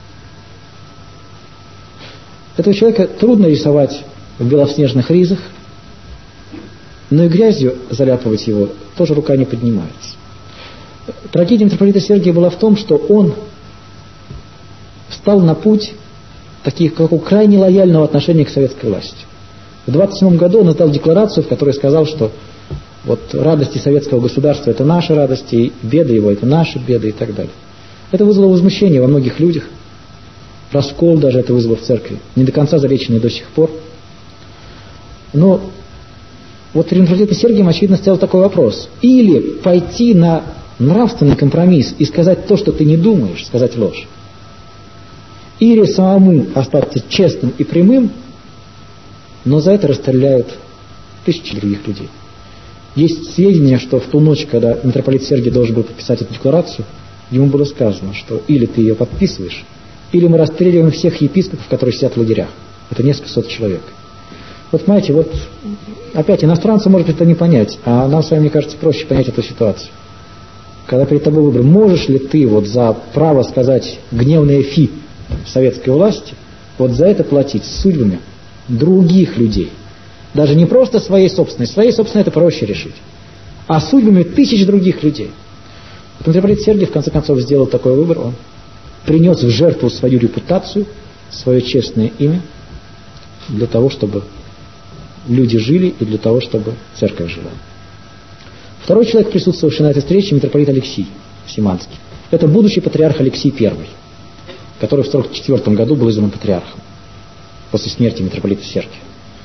Этого человека трудно рисовать в белоснежных ризах, но и грязью заляпывать его тоже рука не поднимается. Трагедия митрополита Сергия была в том, что он встал на путь такого крайне лояльного отношения к советской власти. В 1927 году он издал декларацию, в которой сказал, что вот радости советского государства – это наши радости, и беды его – это наши беды и так далее. Это вызвало возмущение во многих людях. Раскол даже это вызвало в церкви, не до конца залеченный до сих пор. Но вот перед митрополитом Сергием, очевидно, стоял такой вопрос. Или пойти на нравственный компромисс и сказать то, что ты не думаешь, сказать ложь. Или самому остаться честным и прямым, но за это расстреляют тысячи других людей. Есть сведения, что в ту ночь, когда митрополит Сергий должен был подписать эту декларацию, ему было сказано, что или ты ее подписываешь, или мы расстреливаем всех епископов, которые сидят в лагерях. Это несколько сот человек. Вот понимаете, вот опять иностранцу может это не понять, а нам с вами, мне кажется, проще понять эту ситуацию. Когда перед тобой выбор, можешь ли ты вот за право сказать гневное фи советской власти вот за это платить судьбами других людей. Даже не просто своей собственной это проще решить, а судьбами тысяч других людей. Вот митрополит Сергий в конце концов сделал такой выбор, он принес в жертву свою репутацию, свое честное имя для того, чтобы люди жили и для того, чтобы церковь жила. Второй человек, присутствовавший на этой встрече, митрополит Алексий Симанский. Это будущий патриарх Алексий I, который в 1944 году был избран патриархом после смерти митрополита Сергия.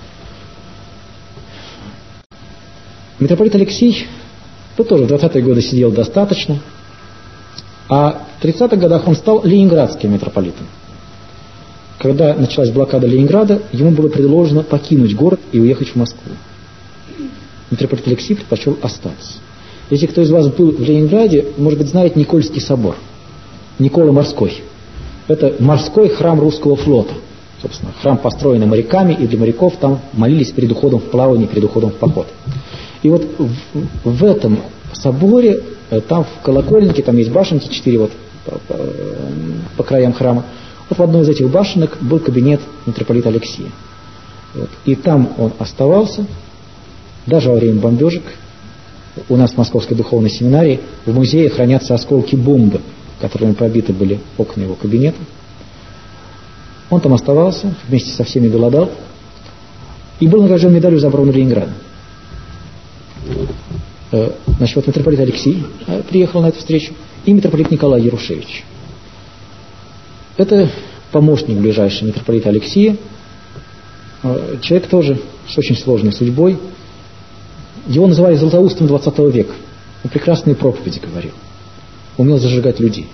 Митрополит Алексий, тот тоже в 20-е годы сидел достаточно, а в 30-х годах он стал ленинградским митрополитом. Когда началась блокада Ленинграда, ему было предложено покинуть город и уехать в Москву. Митрополит Алексий предпочел остаться. Если кто из вас был в Ленинграде, может быть, знает Никольский собор. Никола Морской. Это морской храм русского флота. Собственно, храм, построенный моряками, и для моряков там молились перед уходом в плавание, перед уходом в поход. И вот в этом соборе, там в колокольнике, там есть башенки, 4 вот по краям храма. Вот в одной из этих башенок был кабинет митрополита Алексия. Вот. И там он оставался, даже во время бомбежек. У нас в Московской духовной семинарии в музее хранятся осколки бомбы, которыми пробиты были окна его кабинета. Он там оставался, вместе со всеми голодал, и был награжден медалью за оборону Ленинграда. Значит, вот митрополит Алексий приехал на эту встречу, и митрополит Николай Ярушевич. Это помощник ближайший митрополита Алексия, человек тоже с очень сложной судьбой. Его называли Златоустом 20 века. Он прекрасные проповеди говорил, умел зажигать людей.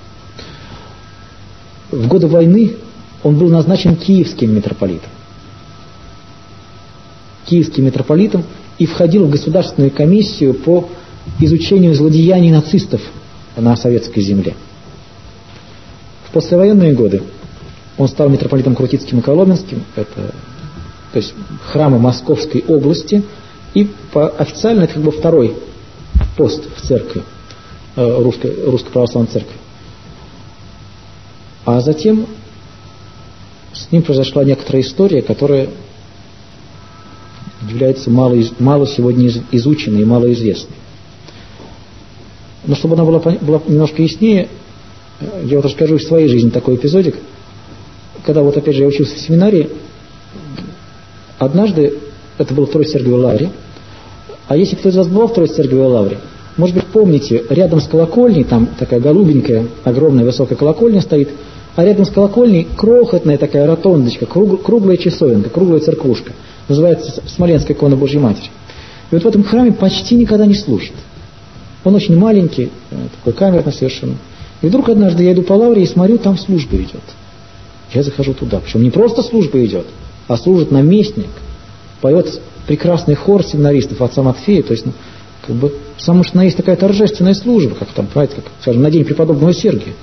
В годы войны он был назначен киевским митрополитом. Киевским митрополитом и входил в государственную комиссию по изучению злодеяний нацистов на советской земле. В послевоенные годы он стал митрополитом Крутицким и Коломенским, это, то есть храмы Московской области, и официально это как бы второй пост в церкви, Русской Православной Церкви. А затем с ним произошла некоторая история, которая является мало сегодня изученной и малоизвестной. Но чтобы она была немножко яснее, я вот расскажу из своей жизни такой эпизодик. Когда вот опять же я учился в семинарии, однажды, это было в Троице-Сергиевой лавре, а если кто из вас был в Троице-Сергиевой лавре, может быть, помните, рядом с колокольней, там такая голубенькая, огромная высокая колокольня стоит, а рядом с колокольней крохотная такая ротондочка, круглая часовенка, круглая церквушка, называется Смоленская икона Божьей Матери. И вот в этом храме почти никогда не служит. Он очень маленький, такой камерный совершенно. И вдруг однажды я иду по лавре и смотрю, там служба идет. Я захожу туда, причем не просто служба идет, а служит наместник, поет прекрасный хор семинаристов отца Матфея, то есть, как бы, самое что есть такая торжественная служба, как там, понимаете, как, скажем, на день преподобного Сергия.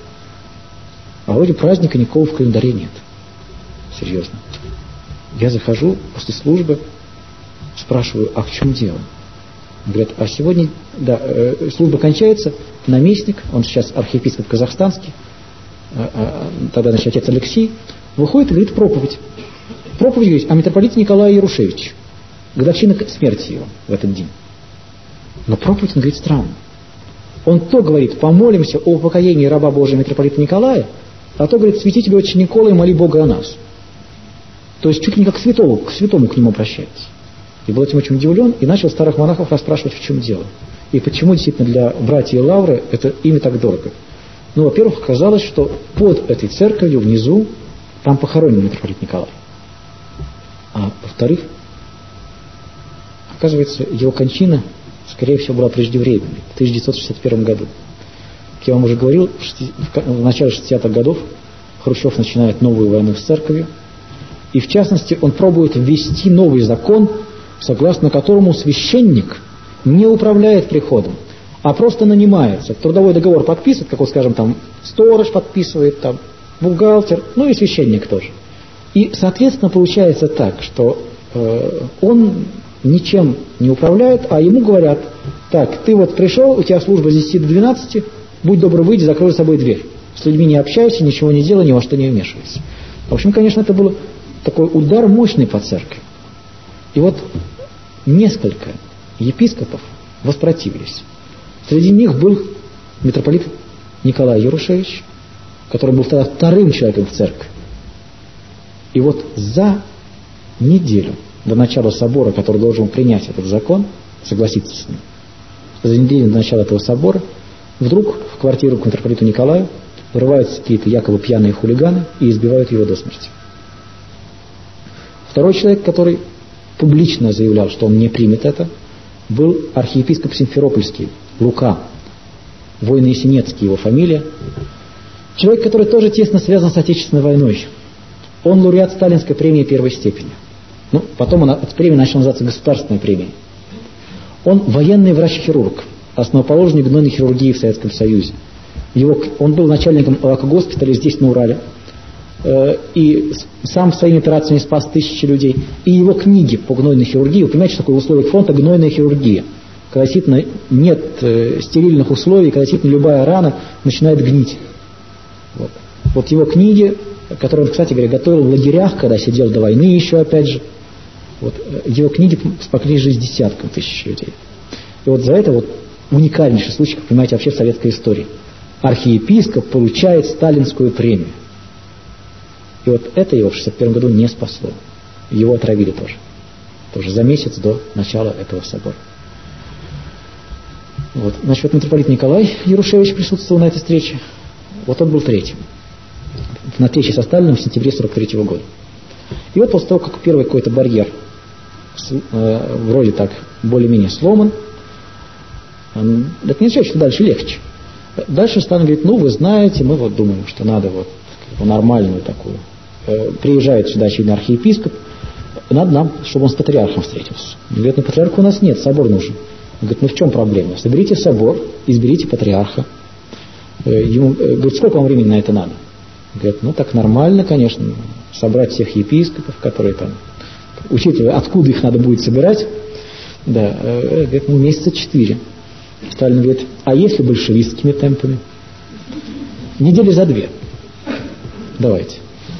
А вроде праздника никакого в календаре нет. Серьезно. Я захожу после службы, спрашиваю, а в чем дело? Говорят, а сегодня, да, служба кончается, наместник, он сейчас архиепископ казахстанский, тогда, значит, отец Алексей, выходит и говорит проповедь. Проповедь говорит о митрополите Николае Ярушевиче. Годовщина смерти его в этот день. Но проповедь, он говорит, странно. Он то говорит, помолимся о упокоении раба Божия митрополита Николая, а то говорит, свети тебе, отче Никола, и моли Бога о нас. То есть чуть ли не как к святому к нему обращается. И был этим очень удивлен, и начал старых монахов расспрашивать, в чем дело. И почему действительно для братьев Лавры это имя так дорого. Ну, во-первых, оказалось, что под этой церковью, внизу, там похоронен митрополит Николай. А во-вторых, оказывается, его кончина, скорее всего, была преждевременной, в 1961 году. Как я вам уже говорил, в начале 60-х годов Хрущев начинает новую войну с церковью, и в частности, он пробует ввести новый закон, согласно которому священник не управляет приходом, а просто нанимается. Трудовой договор подписывает, как вот, скажем, там сторож подписывает, там бухгалтер, ну и священник тоже. И, соответственно, получается так, что он ничем не управляет, а ему говорят, так, ты вот пришел, у тебя служба с 10 до 12, будь добр, выйди, закрой за собой дверь. С людьми не общайся, ничего не делай, ни во что не вмешивайся. В общем, конечно, это был такой удар мощный по церкви. И вот несколько епископов воспротивились. Среди них был митрополит Николай Ярушевич, который был тогда вторым человеком в церкви. И вот за неделю до начала собора, который должен принять этот закон, согласиться с ним, за неделю до начала этого собора, вдруг в квартиру к митрополиту Николаю врываются какие-то якобы пьяные хулиганы и избивают его до смерти. Второй человек, который публично заявлял, что он не примет это, был архиепископ Симферопольский, Лука, Войно-Есенецкий его фамилия. Человек, который тоже тесно связан с Отечественной войной. Он лауреат Сталинской премии первой степени. Потом эта премия начала называться государственной премией. Он военный врач-хирург, основоположник гнойной хирургии в Советском Союзе. Он был начальником онкогоспиталя здесь, на Урале. И сам своими операциями спас тысячи людей. И его книги по гнойной хирургии, вы понимаете, что такое в условиях фронта гнойная хирургия? Когда действительно нет стерильных условий, когда действительно любая рана начинает гнить. Вот его книги, которые он, кстати говоря, готовил в лагерях, когда сидел до войны еще, опять же. Его книги спасли жизнь десяткам тысяч людей. И вот за это уникальнейший случай, как понимаете, вообще в советской истории. Архиепископ получает сталинскую премию. И вот это его в 1961 году не спасло. Его отравили тоже за месяц до начала этого собора. Значит, митрополит Николай Ярушевич присутствовал на этой встрече. Он был третьим. На встрече со Сталиным в сентябре 1943 года. И вот после того, как первый какой-то барьер вроде так более-менее сломан, это не означает, что дальше легче. Дальше Сталин говорит, вы знаете, мы думаем, что надо нормальную такую. Приезжает сюда очевидно архиепископ, надо нам, чтобы он с патриархом встретился. Он говорит, патриарха у нас нет, собор нужен. Он говорит, в чем проблема? Соберите собор, изберите патриарха. Ему говорит, сколько вам времени на это надо? Говорит, так нормально, конечно, собрать всех епископов, которые там, учитывая, откуда их надо будет собирать, говорит, месяца 4. Сталин говорит, а если большевистскими темпами? Недели за 2. Давайте.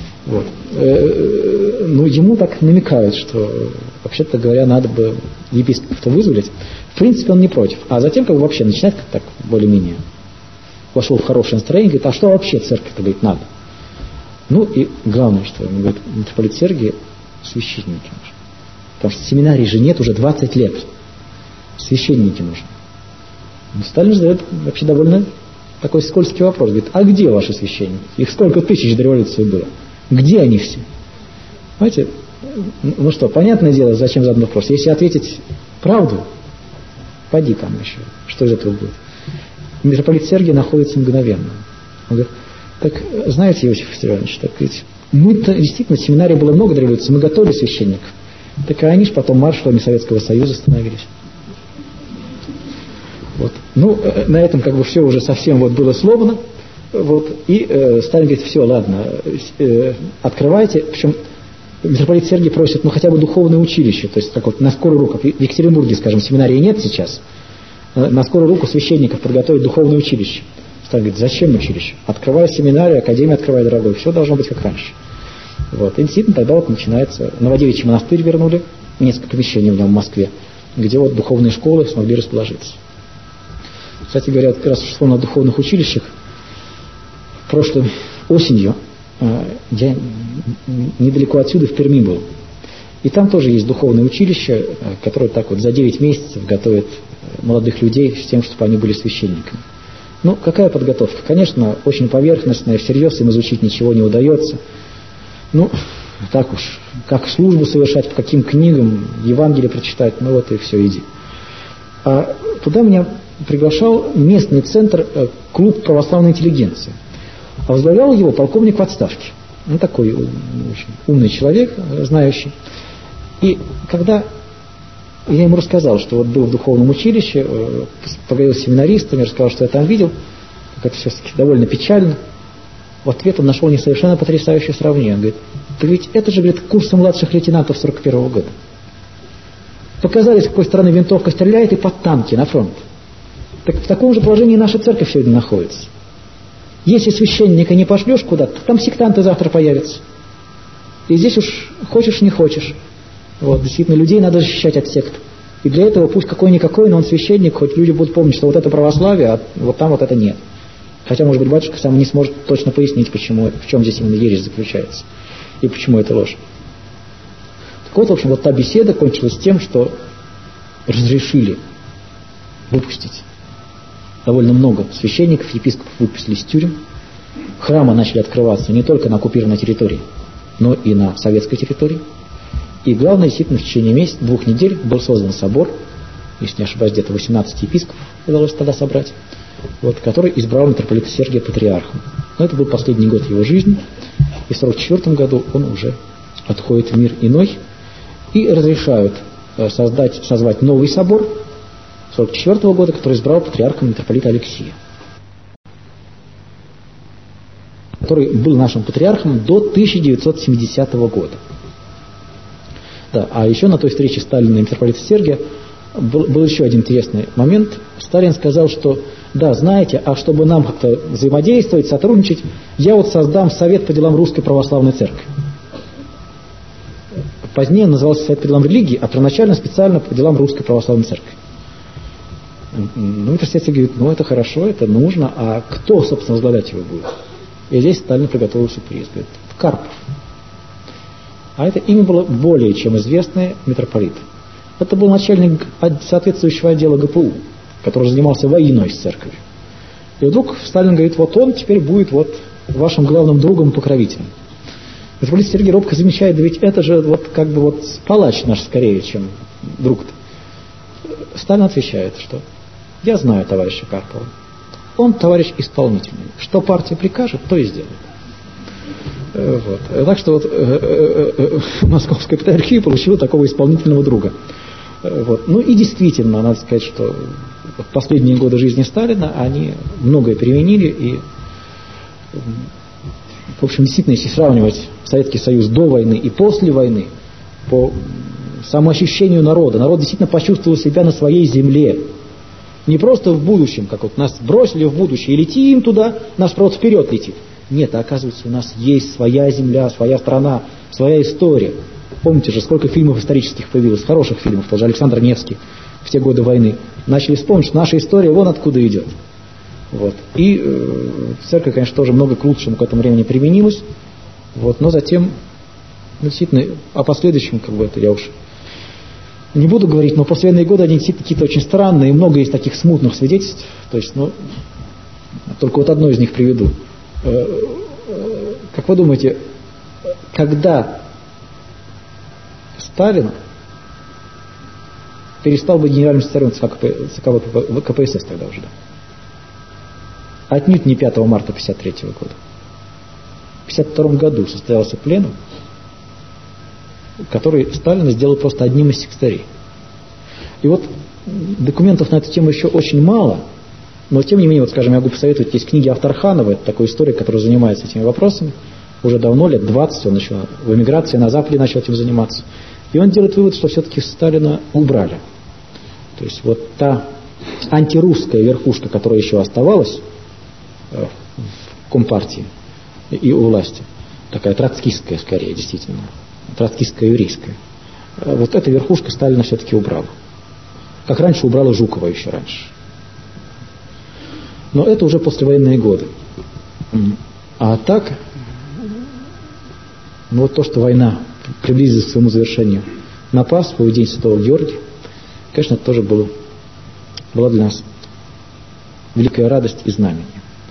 Ему так намекают, что, вообще-то говоря, надо бы епископов-то вызволить. В принципе, он не против. А затем, вообще начинает так более-менее. Вошел в хорошее настроение, говорит, а что вообще церковь-то, говорит, надо? И главное, что он говорит, митрополит Сергий священники нужны. Потому что семинарии же нет уже 20 лет. Священники нужны. Сталин задает вообще довольно такой скользкий вопрос. Говорит, а где ваши священники? Их сколько тысяч до революции было? Где они все? Понимаете, понятное дело, зачем задан вопрос. Если ответить правду, поди там еще. Что из этого будет? Митрополит Сергий находится мгновенно. Он говорит, так, знаете, Иосиф Виссарионович, так ведь мы-то действительно, в семинарии было много до революции, мы готовили священников. Так они же потом маршалами Советского Союза становились. На этом все уже совсем было сломано. И Сталин говорит, все, ладно, открывайте. Причем митрополит Сергий просит, хотя бы духовное училище, то есть как на скорую руку. В Екатеринбурге, скажем, семинарии нет сейчас. На скорую руку священников подготовить духовное училище. Сталин говорит, зачем училище? Открывай семинарию, академию открывай, дорогой. Все должно быть как раньше. И действительно тогда начинается. Новодевичий монастырь вернули, несколько помещений в нем в Москве, где духовные школы смогли расположиться. Кстати говоря, как раз шло на духовных училищах. Прошлой осенью я недалеко отсюда в Перми был. И там тоже есть духовное училище, которое за 9 месяцев готовит молодых людей с тем, чтобы они были священниками. Какая подготовка? Конечно, очень поверхностная, всерьез им изучить ничего не удается. Так уж, как службу совершать, по каким книгам, Евангелие прочитать, и все, иди. А туда меня приглашал местный центр, клуб православной интеллигенции. А возглавлял его полковник в отставке. Такой очень умный человек, знающий. И когда я ему рассказал, что был в духовном училище, поговорил с семинаристами, рассказал, что я там видел, это все-таки довольно печально. В ответ он нашел совершенно потрясающее сравнение. Он говорит, да ведь это же, говорит, курсы младших лейтенантов 1941 года. Показали, с какой стороны винтовка стреляет, и под танки на фронт. Так в таком же положении наша церковь сегодня находится. Если священника не пошлешь куда-то, там сектанты завтра появятся. И здесь уж хочешь, не хочешь. Вот, действительно, людей надо защищать от сект. И для этого пусть какой-никакой, но он священник, хоть люди будут помнить, что вот это православие, а вот там вот это нет. Хотя, может быть, батюшка сам не сможет точно пояснить, почему, в чем здесь именно ересь заключается. И почему это ложь. Так вот, в общем, вот та беседа кончилась тем, что разрешили выпустить довольно много священников, епископов выпустили из тюрем. Храмы начали открываться не только на оккупированной территории, но и на советской территории. И главное, действительно, в течение месяца, 2 недель был создан собор, если не ошибаюсь, где-то 18 епископов удалось тогда собрать, вот, который избрал митрополита Сергия патриархом. Но это был последний год его жизни, и в 1944 году он уже отходит в мир иной, и разрешают созвать новый собор 1944 года, который избрал патриархом митрополита Алексия, который был нашим патриархом до 1970 года. Да, а еще на той встрече Сталина и митрополита Сергия был еще один интересный момент. Сталин сказал, что да, знаете, а чтобы нам как-то взаимодействовать, сотрудничать, я вот создам Совет по делам Русской Православной Церкви. Позднее он назывался Совет по делам религии, а первоначально специально по делам Русской Православной Церкви. Ну, митрополит Сергий говорит, ну это хорошо, это нужно, а кто, собственно, возглавлять его будет? И здесь Сталин приготовил сюрприз, говорит, Карпов. А это имя было более чем известное митрополит. Это был начальник соответствующего отдела ГПУ, который занимался войной с церковью. И вдруг Сталин говорит, вот он теперь будет вот вашим главным другом и покровителем. Митрополит Сергий робко замечает, да ведь это же вот как бы вот палач наш скорее, чем друг-то. Сталин отвечает, что я знаю товарища Карпова. Он товарищ исполнительный. Что партия прикажет, то и сделает. Вот. Так что вот Московская патриархия получила такого исполнительного друга. Вот. Ну и действительно, надо сказать, что в последние годы жизни Сталина они многое применили, и, в общем, действительно, если сравнивать Советский Союз до войны и после войны, по самоощущению народа, народ действительно почувствовал себя на своей земле. Не просто в будущем, как вот нас бросили в будущее и летим туда, наш народ вперед летит. Нет, оказывается, у нас есть своя земля, своя страна, своя история. Помните же, сколько фильмов исторических появилось, хороших фильмов, тоже Александр Невский в те годы войны. Начали вспомнить, что наша история вон откуда идет. Вот. И церковь, конечно, тоже много к лучшему к этому времени применилась. Вот. Но затем, действительно, о последующем, как бы это я уж не буду говорить, но послевоенные годы, они действительно какие-то очень странные, и много есть таких смутных свидетельств. То есть, ну, только вот одно из них приведу. Как вы думаете, когда Сталин перестал быть генеральным секретарем ЦК КПСС тогда уже? Да? Отнюдь не 5 марта 1953 года. В 1952 году состоялся пленум, который Сталин сделал просто одним из секретарей. И вот документов на эту тему еще очень мало, но тем не менее, вот, скажем, я могу посоветовать, есть книги Авторханова, это такой историк, который занимается этими вопросами, уже давно, лет 20, он еще в эмиграции на Западе начал этим заниматься. И он делает вывод, что все-таки Сталина убрали. То есть вот та антирусская верхушка, которая еще оставалась в Компартии и у власти, такая троцкистская скорее, действительно, троцкистская еврейская, вот эта верхушка Сталина все-таки убрала. Как раньше убрала Жукова еще раньше. Но это уже послевоенные годы. А так, ну вот то, что война приблизилась к своему завершению на Пасху и День Святого Георгия, конечно, это тоже была для нас великая радость и знамение.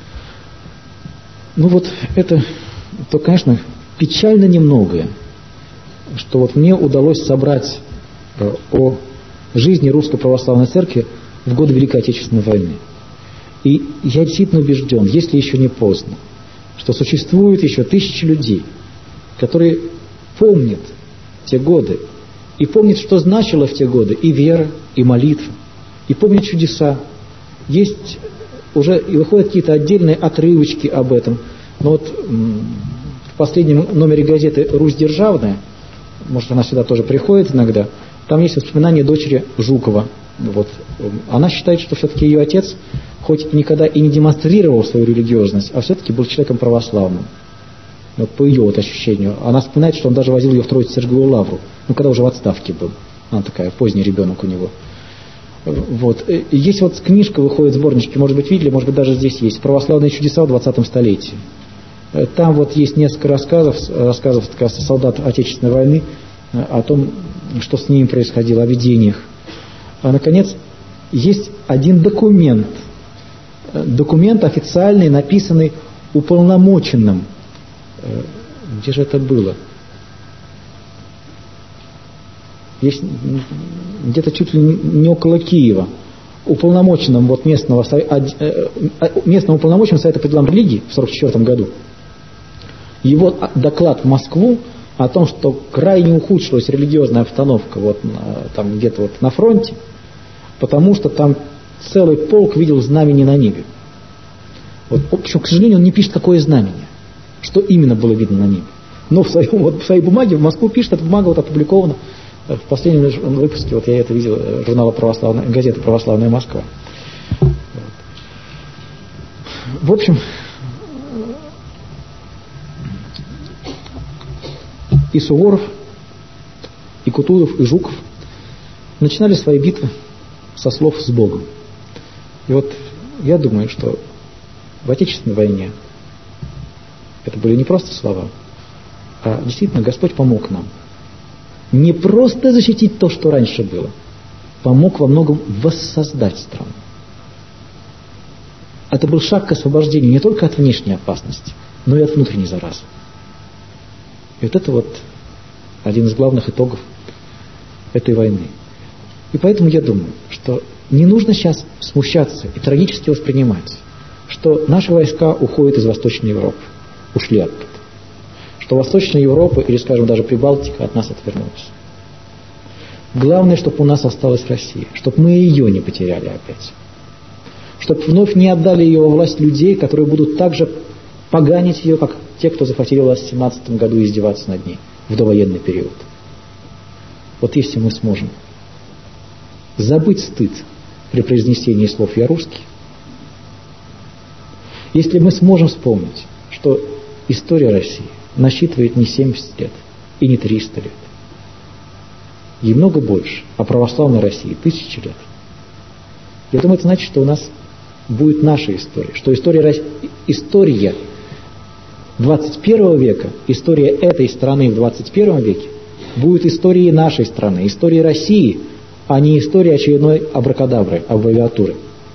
Ну вот это, то, конечно, печально немногое, что вот мне удалось собрать о жизни Русской Православной Церкви в годы Великой Отечественной войны. И я действительно убежден, если еще не поздно, что существует еще тысячи людей, которые помнят те годы, и помнят, что значило в те годы и вера, и молитва, и помнят чудеса. Есть уже и выходят какие-то отдельные отрывочки об этом. Но вот в последнем номере газеты «Русь державная», может, она сюда тоже приходит иногда, там есть воспоминания дочери Жукова. Вот. Она считает, что все-таки ее отец, хоть никогда и не демонстрировал свою религиозность, а все-таки был человеком православным. Вот по ее вот ощущению. Она вспоминает, что он даже возил ее в Троице-Сергиеву лавру. Ну, когда уже в отставке был. Она такая, поздний ребенок у него. Вот. Есть вот книжка, выходит, сборнички, может быть, видели, может быть, даже здесь есть. «Православные чудеса в 20 столетии». Там вот есть несколько рассказов, как раз, солдат Отечественной войны, о том, что с ними происходило, о видениях. А, наконец, есть один документ. Документ официальный, написанный уполномоченным. Где же это было? Есть где-то чуть ли не около Киева. Уполномоченным вот местного уполномоченным Совета по делам религии в 1944 году. Его доклад в Москву о том, что крайне ухудшилась религиозная обстановка вот там где-то вот на фронте, потому что там целый полк видел знамение на небе. Вот, к сожалению, он не пишет, какое знамение, что именно было видно на небе. Но в своей бумаге в Москву пишет, эта бумага вот опубликована в последнем выпуске, вот я это видел, журнала газеты «Православная Москва». В общем, и Суворов, и Кутузов, и Жуков начинали свои битвы со слов «с Богом». И вот я думаю, что в Отечественной войне это были не просто слова, а действительно Господь помог нам. Не просто защитить то, что раньше было, помог во многом воссоздать страну. Это был шаг к освобождению не только от внешней опасности, но и от внутренней заразы. И вот это вот один из главных итогов этой войны. И поэтому я думаю, что не нужно сейчас смущаться и трагически воспринимать, что наши войска уходят из Восточной Европы, ушли оттуда. Что Восточная Европа, или, скажем, даже Прибалтика от нас отвернулась. Главное, чтобы у нас осталась Россия, чтобы мы ее не потеряли опять. Чтобы вновь не отдали ее во власть людей, которые будут так же поганить ее, как те, кто захватили власть в 17 году и издеваться над ней в довоенный период. Вот если мы сможем забыть стыд при произнесении слов «я русский», если мы сможем вспомнить, что история России насчитывает не 70 лет и не 300 лет, и много больше, а православной России 1000 лет, я думаю, это значит, что у нас будет наша история, что история 21 века, история этой страны в 21 веке будет историей нашей страны, историей России, а не историей очередной абракадабры, аббревиатуры.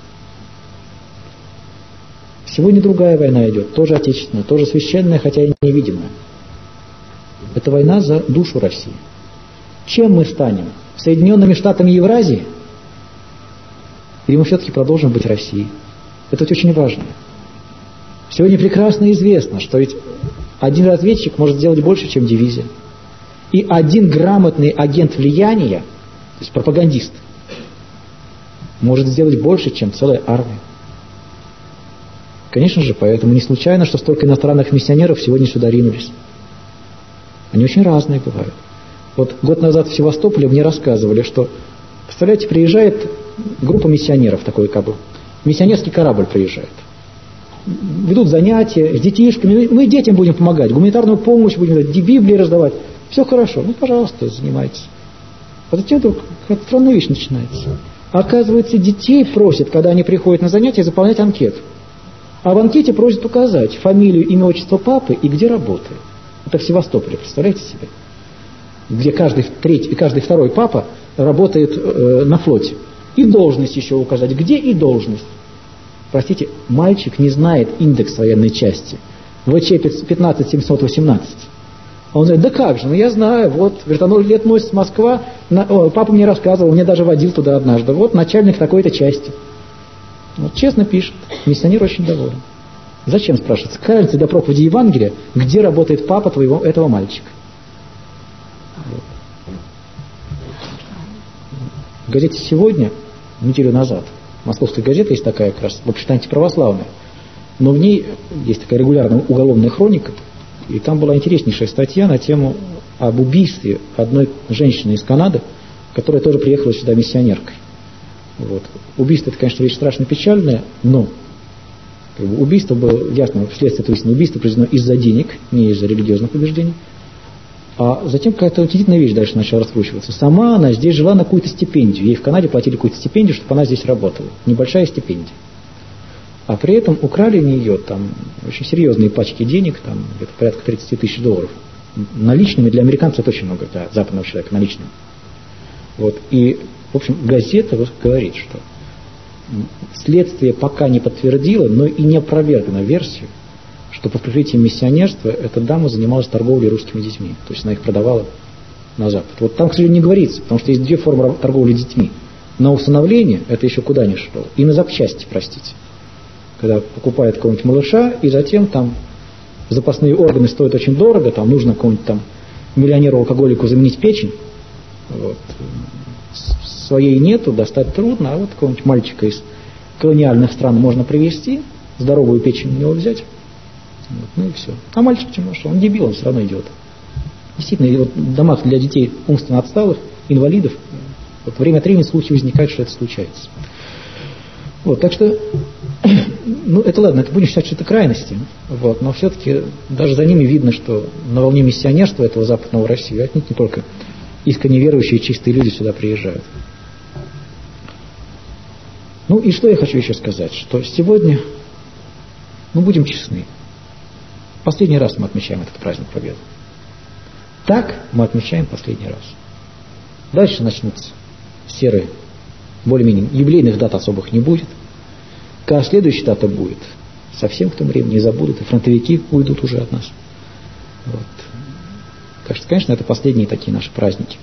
Сегодня другая война идет, тоже отечественная, тоже священная, хотя и невидимая. Это война за душу России. Чем мы станем? Соединенными Штатами Евразии? Или мы все-таки продолжим быть Россией? Это ведь очень важно. Сегодня прекрасно известно, что ведь один разведчик может сделать больше, чем дивизия. И один грамотный агент влияния, то есть пропагандист, может сделать больше, чем целая армия. Конечно же, поэтому не случайно, что столько иностранных миссионеров сегодня сюда ринулись. Они очень разные бывают. Вот год назад в Севастополе мне рассказывали, что, представляете, приезжает группа миссионеров, такой как бы, миссионерский корабль приезжает. Ведут занятия с детишками, мы детям будем помогать, гуманитарную помощь будем дать, Библии раздавать. Все хорошо, ну, пожалуйста, занимайтесь. А затем вдруг какая-то странная вещь начинается. Оказывается, детей просят, когда они приходят на занятия, заполнять анкету. А в анкете просят указать фамилию, имя, отчество папы и где работает. Это в Севастополе, представляете себе? Где каждый третий и каждый второй папа работает на флоте. И должность еще указать. Где и должность? Простите, мальчик не знает индекс военной части. ВЧ 15718. Он говорит, да как же, ну я знаю, вот вертолет носит Москва, папа мне рассказывал, мне даже водил туда однажды. Вот начальник такой-то части. Вот честно пишет, миссионер очень доволен. Зачем, спрашивается, какая разница для проповеди Евангелия, где работает папа этого мальчика? Вот. В газете «Сегодня», неделю назад, московская газета есть такая как раз, вообще-то антиправославная, но в ней есть такая регулярная уголовная хроника, и там была интереснейшая статья на тему об убийстве одной женщины из Канады, которая тоже приехала сюда миссионеркой. Вот. Убийство, это, конечно, вещь страшно печальная, но Убийство было, ясно, вследствие этого убийство произведено из-за денег, не из-за религиозных убеждений. А затем какая-то удивительная вещь дальше начала раскручиваться. Сама она здесь жила на какую-то стипендию. Ей в Канаде платили какую-то стипендию, чтобы она здесь работала. Небольшая стипендия. А при этом украли у нее там очень серьезные пачки денег, там где-то порядка 30 тысяч долларов. Наличными для американцев это очень много, для западного человека, наличными. Вот. И, в общем, газета говорит, что следствие пока не подтвердило, но и не опровергло версию, что под прикрытием миссионерства эта дама занималась торговлей русскими детьми. То есть она их продавала на Запад. Вот там, к сожалению, не говорится, потому что есть две формы торговли детьми. На усыновление, это еще куда ни шло, и на запчасти, простите. Когда покупают какого-нибудь малыша, и затем там запасные органы стоят очень дорого, там нужно какому-нибудь там миллионеру-алкоголику заменить печень. Вот. Своей нету, достать трудно, а вот какого-нибудь мальчика из колониальных стран можно привезти, здоровую печень у него взять. Вот, ну и все. А мальчик чем что? Он дебил, он все равно идет. Действительно, вот в домах для детей умственно отсталых, инвалидов, вот время от времени случаи возникают, что это случается. Вот, так что, ну это ладно, это будем считать, что это крайности, вот, но все-таки даже за ними видно, что на волне миссионерства этого западного России отнюдь не только искренне верующие чистые люди сюда приезжают. Ну и что я хочу еще сказать, что сегодня, ну будем честны, последний раз мы отмечаем этот праздник Победы. Так мы отмечаем последний раз. Дальше начнутся серые, более-менее юбилейных дат особых не будет. Когда следующая дата будет, совсем к тому времени забудут, и фронтовики уйдут уже от нас. Вот. Так что, конечно, это последние такие наши праздники.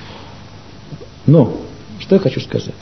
Но, что я хочу сказать.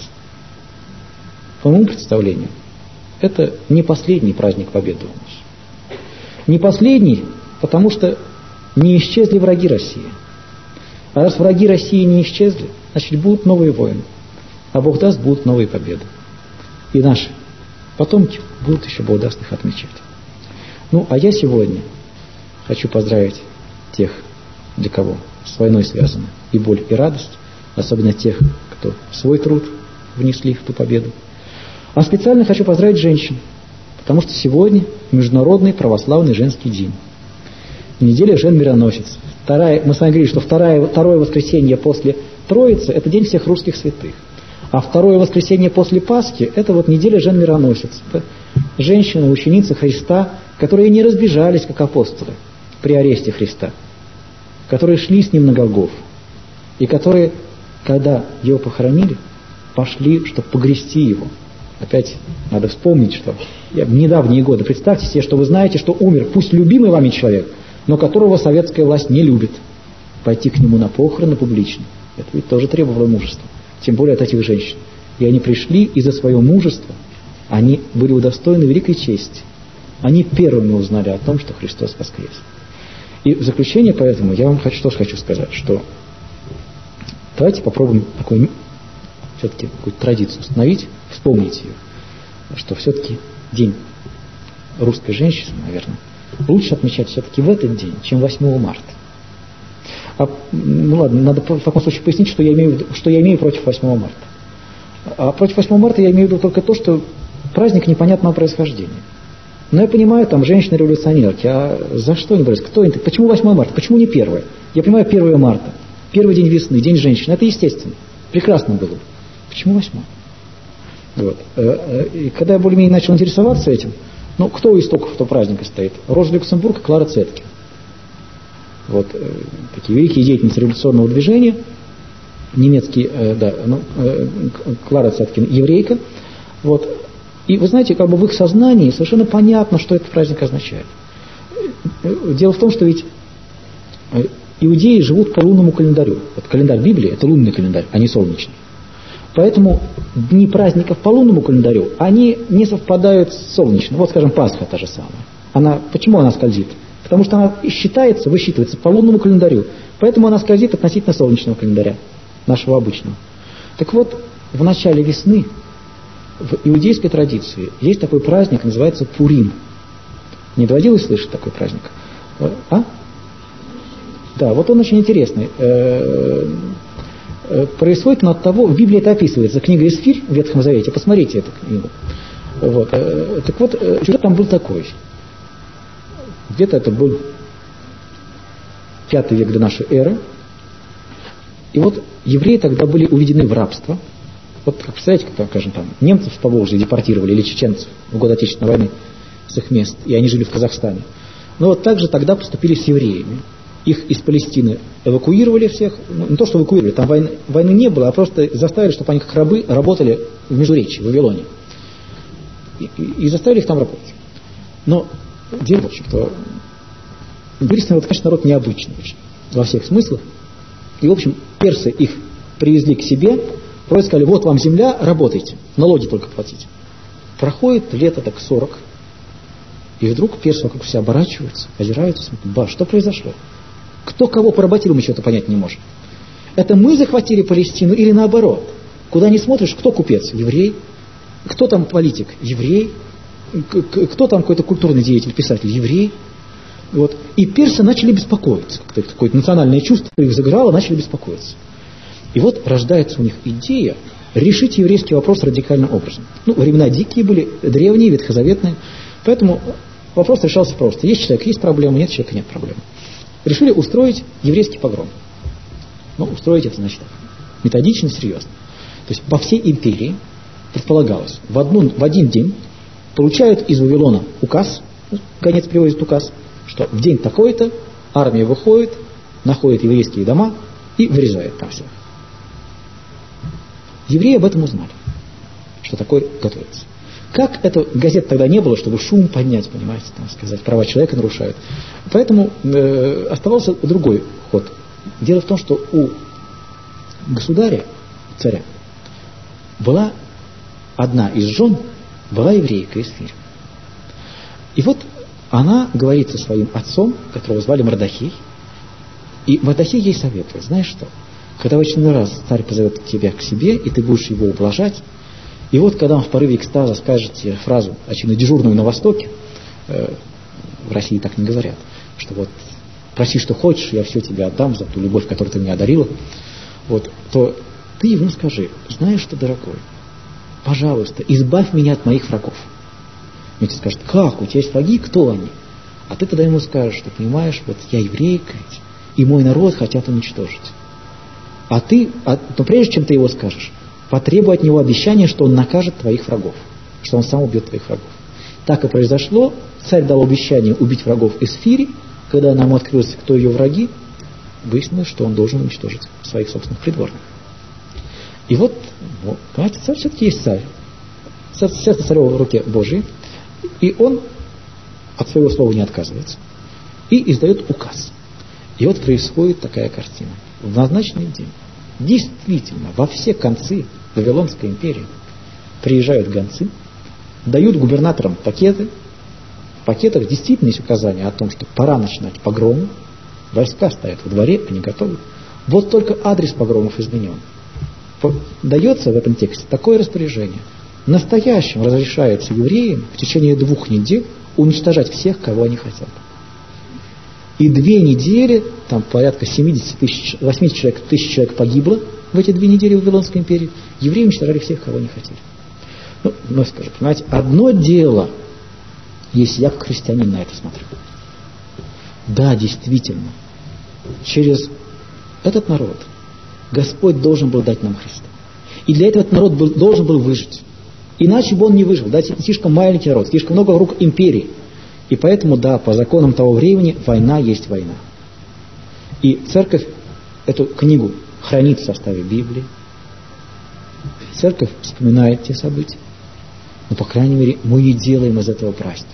По моему представлению, это не последний праздник Победы у нас. Не последний, потому что не исчезли враги России. А раз враги России не исчезли, значит будут новые войны. А Бог даст, будут новые победы. И наши потомки будут еще, Бог даст, их отмечать. Ну, а я сегодня хочу поздравить тех, для кого с войной связана и боль, и радость, особенно тех, кто свой труд внесли в ту победу. А специально хочу поздравить женщин, потому что сегодня Международный православный женский день. Неделя жен-мироносец. Мы с вами говорили, что второе воскресенье после Троицы – это день всех русских святых. А второе воскресенье после Пасхи – это вот неделя жен-мироносец. Это женщины, ученицы Христа, которые не разбежались, как апостолы, при аресте Христа, которые шли с ним на Голгофу, и которые, когда его похоронили, пошли, чтобы погрести его. Опять надо вспомнить, что в недавние годы, представьте себе, что вы знаете, что умер, пусть любимый вами человек, но которого советская власть не любит. Пойти к нему на похороны публично, это ведь тоже требовало мужества, тем более от этих женщин. И они пришли, и за свое мужество они были удостоены великой чести. Они первыми узнали о том, что Христос воскрес. И в заключение поэтому я вам тоже хочу сказать, что давайте попробуем все-таки какую-то традицию установить, вспомнить ее, что все-таки день русской женщины, наверное, лучше отмечать все-таки в этот день, чем 8 марта. Ну ладно, надо в таком случае пояснить, что я имею против 8 марта. А против 8 марта я имею в виду только то, что праздник непонятного происхождения. Но я понимаю, там женщины-революционерки, а за что они борются? Кто они? Почему 8 марта? Почему не 1? Я понимаю, 1 марта, первый день весны, день женщин, это естественно, прекрасно было. Почему 8? Вот. И когда я более-менее начал интересоваться этим, ну, кто у истоков этого праздника стоит? Роза Люксембург и Клара Цеткин. Вот, такие великие деятельницы революционного движения, немецкие, Клара Цеткин, еврейка. Вот. И вы знаете, как бы в их сознании совершенно понятно, что этот праздник означает. Дело в том, что ведь иудеи живут по лунному календарю. Вот календарь Библии – это лунный календарь, а не солнечный. Поэтому дни праздников по лунному календарю, они не совпадают с солнечным. Вот, скажем, Пасха та же самая. Почему она скользит? Потому что она высчитывается по лунному календарю. Поэтому она скользит относительно солнечного календаря, нашего обычного. Так вот, в начале весны в иудейской традиции есть такой праздник, называется Пурим. Не доводилось слышать такой праздник? А? Да, вот он очень интересный. Происходит он от того, в Библии это описывается, книга Эсфирь в Ветхом Завете, посмотрите эту книгу. Вот. Так вот, сюжет там был такой. Где-то это был 5 век до нашей эры. И вот евреи тогда были уведены в рабство. Вот, как представляете, как, скажем, там, немцев в Поволжье депортировали или чеченцев в год Отечественной войны с их мест, и они жили в Казахстане. Но вот так же тогда поступили с евреями. Их из Палестины эвакуировали всех, ну, не то, что эвакуировали, там войны не было, а просто заставили, чтобы они как рабы работали в Междуречии, в Вавилоне. И заставили их там работать. Но дело в том, что еврейский народ, конечно, народ необычный очень, во всех смыслах. И, в общем, персы их привезли к себе, просто сказали: вот вам земля, работайте, налоги только платите. Проходит лето так 40, и вдруг персы вокруг себя оборачиваются, озираются, смотрят: что произошло? Кто кого поработил, мы что-то понять не можем. Это мы захватили Палестину или наоборот? Куда ни смотришь, кто купец? Еврей. Кто там политик? Еврей. Кто там какой-то культурный деятель, писатель? Еврей. Вот. И персы начали беспокоиться. Какое-то национальное чувство их загорало, начали беспокоиться. И вот рождается у них идея решить еврейский вопрос радикальным образом. Ну, времена дикие были, древние, ветхозаветные. Поэтому вопрос решался просто. Есть человек, есть проблема, нет человека, нет проблемы. Решили устроить еврейский погром. Ну, устроить это значит так, методично, серьезно. То есть по всей империи предполагалось, в один день получают из Вавилона указ, гонец привозит указ, что в день такой-то армия выходит, находит еврейские дома и вырезает там всех. Евреи об этом узнали, что такое готовится. Как это, газет тогда не было, чтобы шум поднять, понимаете, там сказать, права человека нарушают. Поэтому оставался другой ход. Дело в том, что у государя, царя, была одна из жен, была еврейка Эстер. И вот она говорит со своим отцом, которого звали Мордахей, и Мордахей ей советует: знаешь что, когда в очередной раз царь позовет тебя к себе, и ты будешь его ублажать, и вот когда он в порыве экстаза скажет тебе фразу, очевидно дежурную на Востоке, в России так не говорят, что вот проси, что хочешь, я все тебе отдам за ту любовь, которую ты мне одарила, вот, то ты ему скажи: знаешь что, дорогой, пожалуйста, избавь меня от моих врагов. Он тебе скажет: как, у тебя есть враги, кто они? А ты тогда ему скажешь, что, понимаешь, вот я еврейка, и мой народ хотят уничтожить. Но прежде чем ты его скажешь, потребуй от него обещания, что он накажет твоих врагов, что он сам убьет твоих врагов. Так и произошло. Царь дал обещание убить врагов Эсфири. Когда нам открылось, кто ее враги, выяснилось, что он должен уничтожить своих собственных придворных. И вот, понимаете, царь все-таки есть царь. Сердце царева в руке Божьей. И он от своего слова не отказывается. И издает указ. И вот происходит такая картина. В назначенный день действительно во все концы Вавилонской империи приезжают гонцы, дают губернаторам пакеты. В пакетах действительно есть указание о том, что пора начинать погромы. Войска стоят во дворе, они готовы. Вот только адрес погромов изменен. Дается в этом тексте такое распоряжение. Настоящим разрешается евреям в течение 2 недель уничтожать всех, кого они хотят. И 2 недели, там порядка 70 тысяч, 80 тысяч человек погибло в эти 2 недели в Вавилонской империи. Евреи уничтожали всех, кого не хотели. Ну, вновь скажу, понимаете, одно дело, если я как христианин на это смотрю. Да, действительно, через этот народ Господь должен был дать нам Христа. И для этого этот народ должен был выжить. Иначе бы он не выжил. Да, слишком маленький народ, слишком много рук империи. И поэтому, да, по законам того времени, война есть война. И церковь эту книгу хранит в составе Библии. Церковь вспоминает те события. Но, по крайней мере, мы не делаем из этого праздник.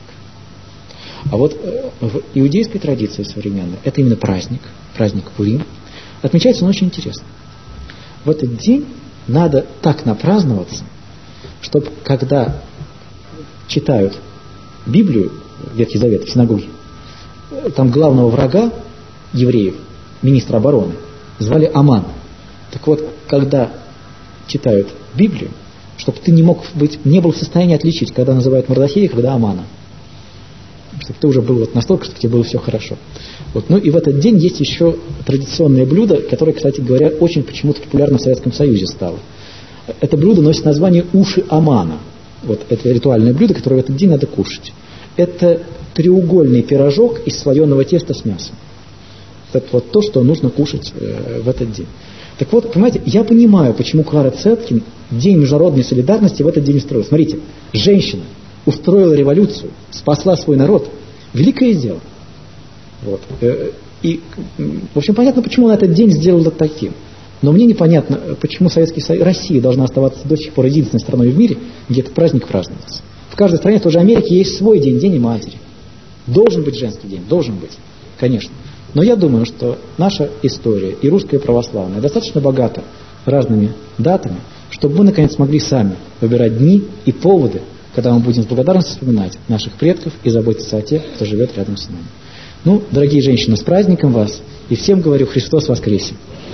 А вот в иудейской традиции современной это именно праздник Пурим. Отмечается он очень интересно. В этот день надо так напраздноваться, чтобы когда читают Библию, Ветхий Завет в синагоге, там главного врага евреев, министра обороны, звали Аман. Так вот, когда читают Библию, чтобы ты не был в состоянии отличить, когда называют Мордахея, когда Амана. Чтобы ты уже был вот настолько, чтобы тебе было все хорошо. Вот. Ну и в этот день есть еще традиционное блюдо, которое, кстати говоря, очень почему-то популярно в Советском Союзе стало. Это блюдо носит название «Уши Амана». Вот это ритуальное блюдо, которое в этот день надо кушать. Это треугольный пирожок из слоеного теста с мясом. Это вот то, что нужно кушать в этот день. Так вот, понимаете, я понимаю, почему Клара Цеткин День международной солидарности в этот день устроила. Смотрите, женщина устроила революцию, спасла свой народ. Великое дело. Вот. И, в общем, понятно, почему она этот день сделала таким. Но мне непонятно, почему Советский Союз, Россия должна оставаться до сих пор единственной страной в мире, где этот праздник празднуется. В каждой стране, тоже Америке, есть свой день, День матери. Должен быть женский день, должен быть, конечно. Но я думаю, что наша история и русская православная достаточно богата разными датами, чтобы мы, наконец, могли сами выбирать дни и поводы, когда мы будем с благодарностью вспоминать наших предков и заботиться о тех, кто живет рядом с нами. Ну, дорогие женщины, с праздником вас, и всем говорю: Христос воскресе!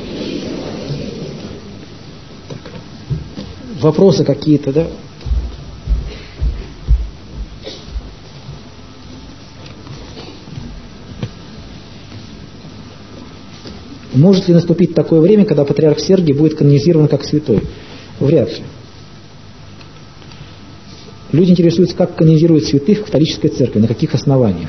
Так. Вопросы какие-то, да? Может ли наступить такое время, когда патриарх Сергий будет канонизирован как святой? Вряд ли. Люди интересуются, как канонизируют святых в католической церкви, на каких основаниях.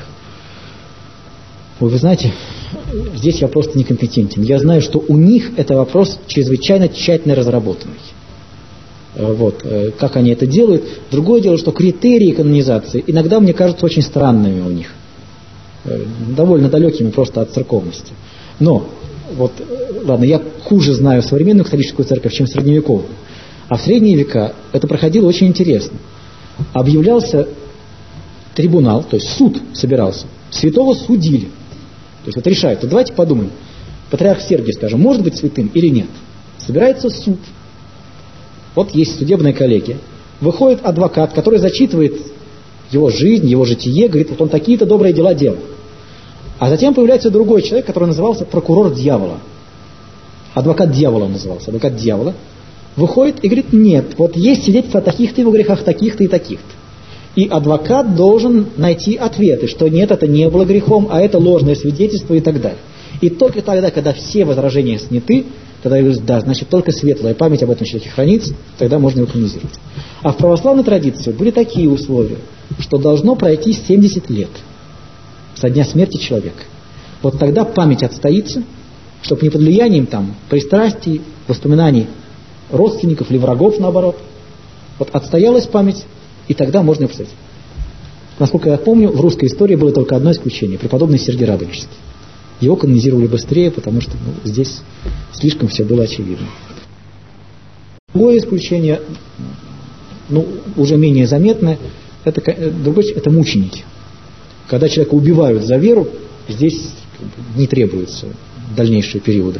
Вы знаете, здесь я просто некомпетентен. Я знаю, что у них это вопрос чрезвычайно тщательно разработанный. Вот, как они это делают. Другое дело, что критерии канонизации иногда мне кажутся очень странными у них. Довольно далекими просто от церковности. Но, вот, ладно, я хуже знаю современную католическую церковь, чем средневековую. А в средние века это проходило очень интересно. Объявлялся трибунал, то есть суд собирался. Святого судили. То есть вот решают, вот давайте подумаем. Патриарх Сергий, скажем, может быть святым или нет? Собирается суд. Вот есть судебная коллегия. Выходит адвокат, который зачитывает его жизнь, его житие, говорит, вот он такие-то добрые дела делал. А затем появляется другой человек, который назывался прокурор дьявола. Адвокат дьявола он назывался, адвокат дьявола. Выходит и говорит, нет, вот есть свидетельства о таких-то его грехах, таких-то и таких-то. И адвокат должен найти ответы, что нет, это не было грехом, а это ложное свидетельство и так далее. И только тогда, когда все возражения сняты, тогда я говорю, да, значит, только светлая память об этом человеке хранится, тогда можно его канонизировать. А в православной традиции были такие условия, что должно пройти 70 лет со дня смерти человека. Вот тогда память отстоится, чтобы не под влиянием там пристрастий, воспоминаний родственников или врагов, наоборот. Вот отстоялась память, и тогда можно ее поставить. Насколько я помню, в русской истории было только одно исключение, преподобный Сергий Радонежский. Его канонизировали быстрее, потому что здесь слишком все было очевидно. Другое исключение, уже менее заметное, это мученики. Когда человека убивают за веру, здесь не требуются дальнейшие периоды.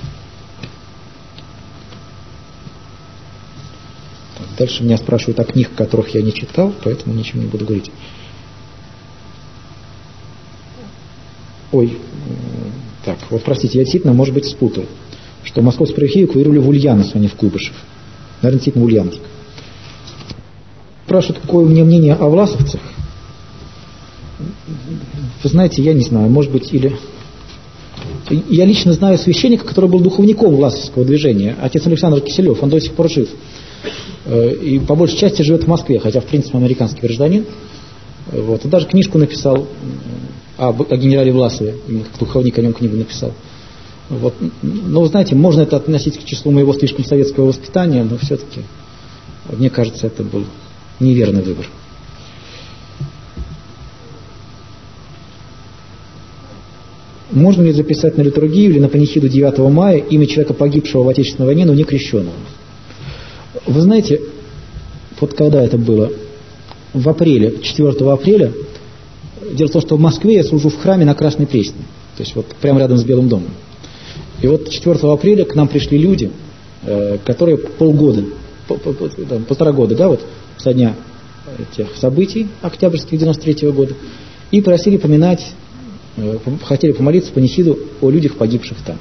Дальше меня спрашивают о книгах, которых я не читал, поэтому ничего не буду говорить. Так, вот простите, я действительно, может быть, спутал, что Московскую архиерию эвакуировали в Ульяновск, а не в Куйбышев. Наверное, действительно в Ульяновск. Спрашивают, какое у меня мнение о власовцах. Вы знаете, я не знаю, может быть, или... Я лично знаю священника, который был духовником власовского движения, отец Александр Киселев, он до сих пор жив. И по большей части живет в Москве, хотя, в принципе, американский гражданин. Вот. И даже книжку написал о генерале Власове, именно как духовник о нем книгу написал. Вот. Но, вы знаете, можно это относить к числу моего слишком советского воспитания, но все-таки, мне кажется, это был неверный выбор. Можно ли записать на литургию или на панихиду 9 мая имя человека, погибшего в Отечественной войне, но не крещенного? Вы знаете, вот когда это было? В апреле, 4 апреля. Дело в том, что в Москве я служу в храме на Красной Пресне. То есть вот прямо рядом с Белым домом. И вот 4 апреля к нам пришли люди, которые полтора года, да, вот со дня тех событий октябрьских 93 года, и просили поминать, хотели помолиться панихиду о людях, погибших там.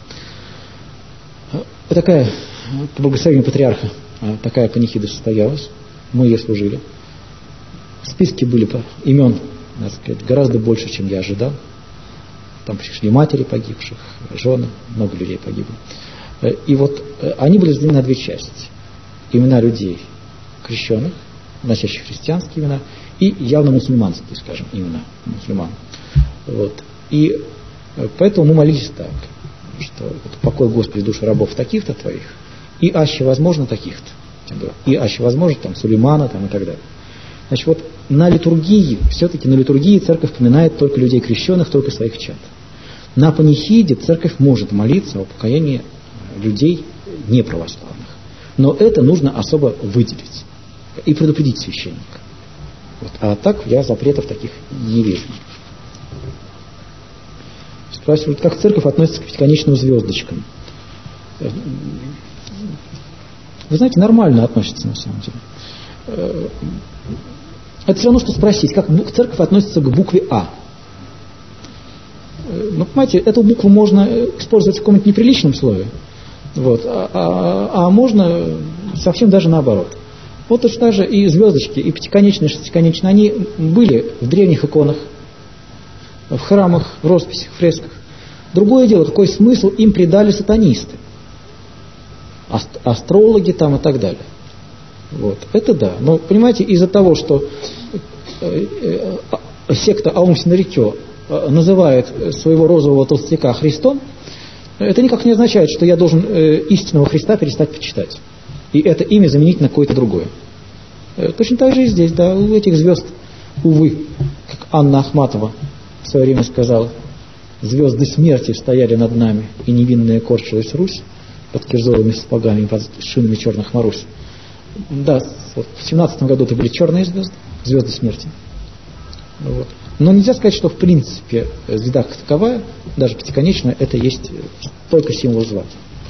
Вот такая, по благословению патриарха, такая панихида состоялась, мы ее служили. Списки были по имен, надо сказать, гораздо больше, чем я ожидал. Там пришли матери погибших, жены, много людей погибло. И вот они были разделены на две части. Имена людей крещенных носящие христианские имена, и явно мусульманские, скажем, имена мусульман. Вот. И поэтому мы молились так, что покой, Господи, души рабов таких-то твоих, и аще возможно таких-то. И аще возможно там Сулеймана там, и так далее. Значит, вот на литургии, все-таки на литургии церковь поминает только людей крещенных, только своих чад. На панихиде церковь может молиться о покаянии людей неправославных. Но это нужно особо выделить и предупредить священника. Вот. А так я запретов таких не вижу. Спрашивают, как церковь относится к пятиконечным звездочкам. Вы знаете, нормально относится на самом деле. Это все равно, что спросить, как церковь относится к букве А. Ну, понимаете, эту букву можно использовать в каком-нибудь неприличном слове, вот, а можно совсем даже наоборот. Вот точно так же и звездочки, и пятиконечные, и шестиконечные, они были в древних иконах, в храмах, в росписях, в фресках. Другое дело, какой смысл им придали сатанисты, астрологи там и так далее. Вот. Это да. Но, понимаете, из-за того, что секта Аум Синрикё называет своего розового толстяка Христом, это никак не означает, что я должен истинного Христа перестать почитать. И это имя заменить на какое-то другое. Точно так же и здесь, да, у этих звезд, увы, как Анна Ахматова в свое время сказала, звезды смерти стояли над нами, и невинная корчилась Русь под кирзовыми сапогами и под шинами черных Марусь. Да, вот в 17 году это были черные звезды, звезды смерти. Вот. Но нельзя сказать, что в принципе звезда как таковая, даже пятиконечная, это есть только символ зла.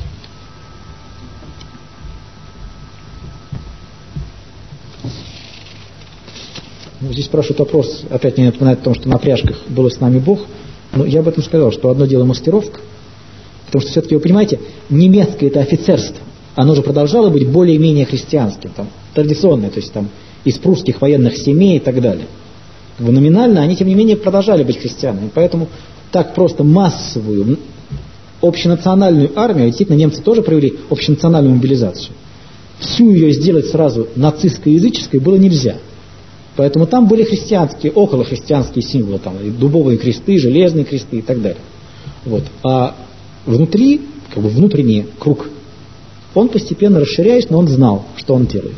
Ну, здесь спрашивают вопрос, опять мне напоминает о том, что на пряжках было с нами Бог. Но я об этом сказал, что одно дело маскировка, потому что все-таки, вы понимаете, немецкое это офицерство, оно же продолжало быть более-менее христианским, там, традиционное, то есть там из прусских военных семей и так далее. Номинально они, тем не менее, продолжали быть христианами. Поэтому так просто массовую, общенациональную армию, действительно, немцы тоже провели общенациональную мобилизацию. Всю ее сделать сразу нацистско-языческой было нельзя. Поэтому там были христианские, околохристианские символы, там, дубовые кресты, железные кресты и так далее. Вот. А внутри, как бы внутренний круг, он постепенно расширяясь, но он знал, что он делает.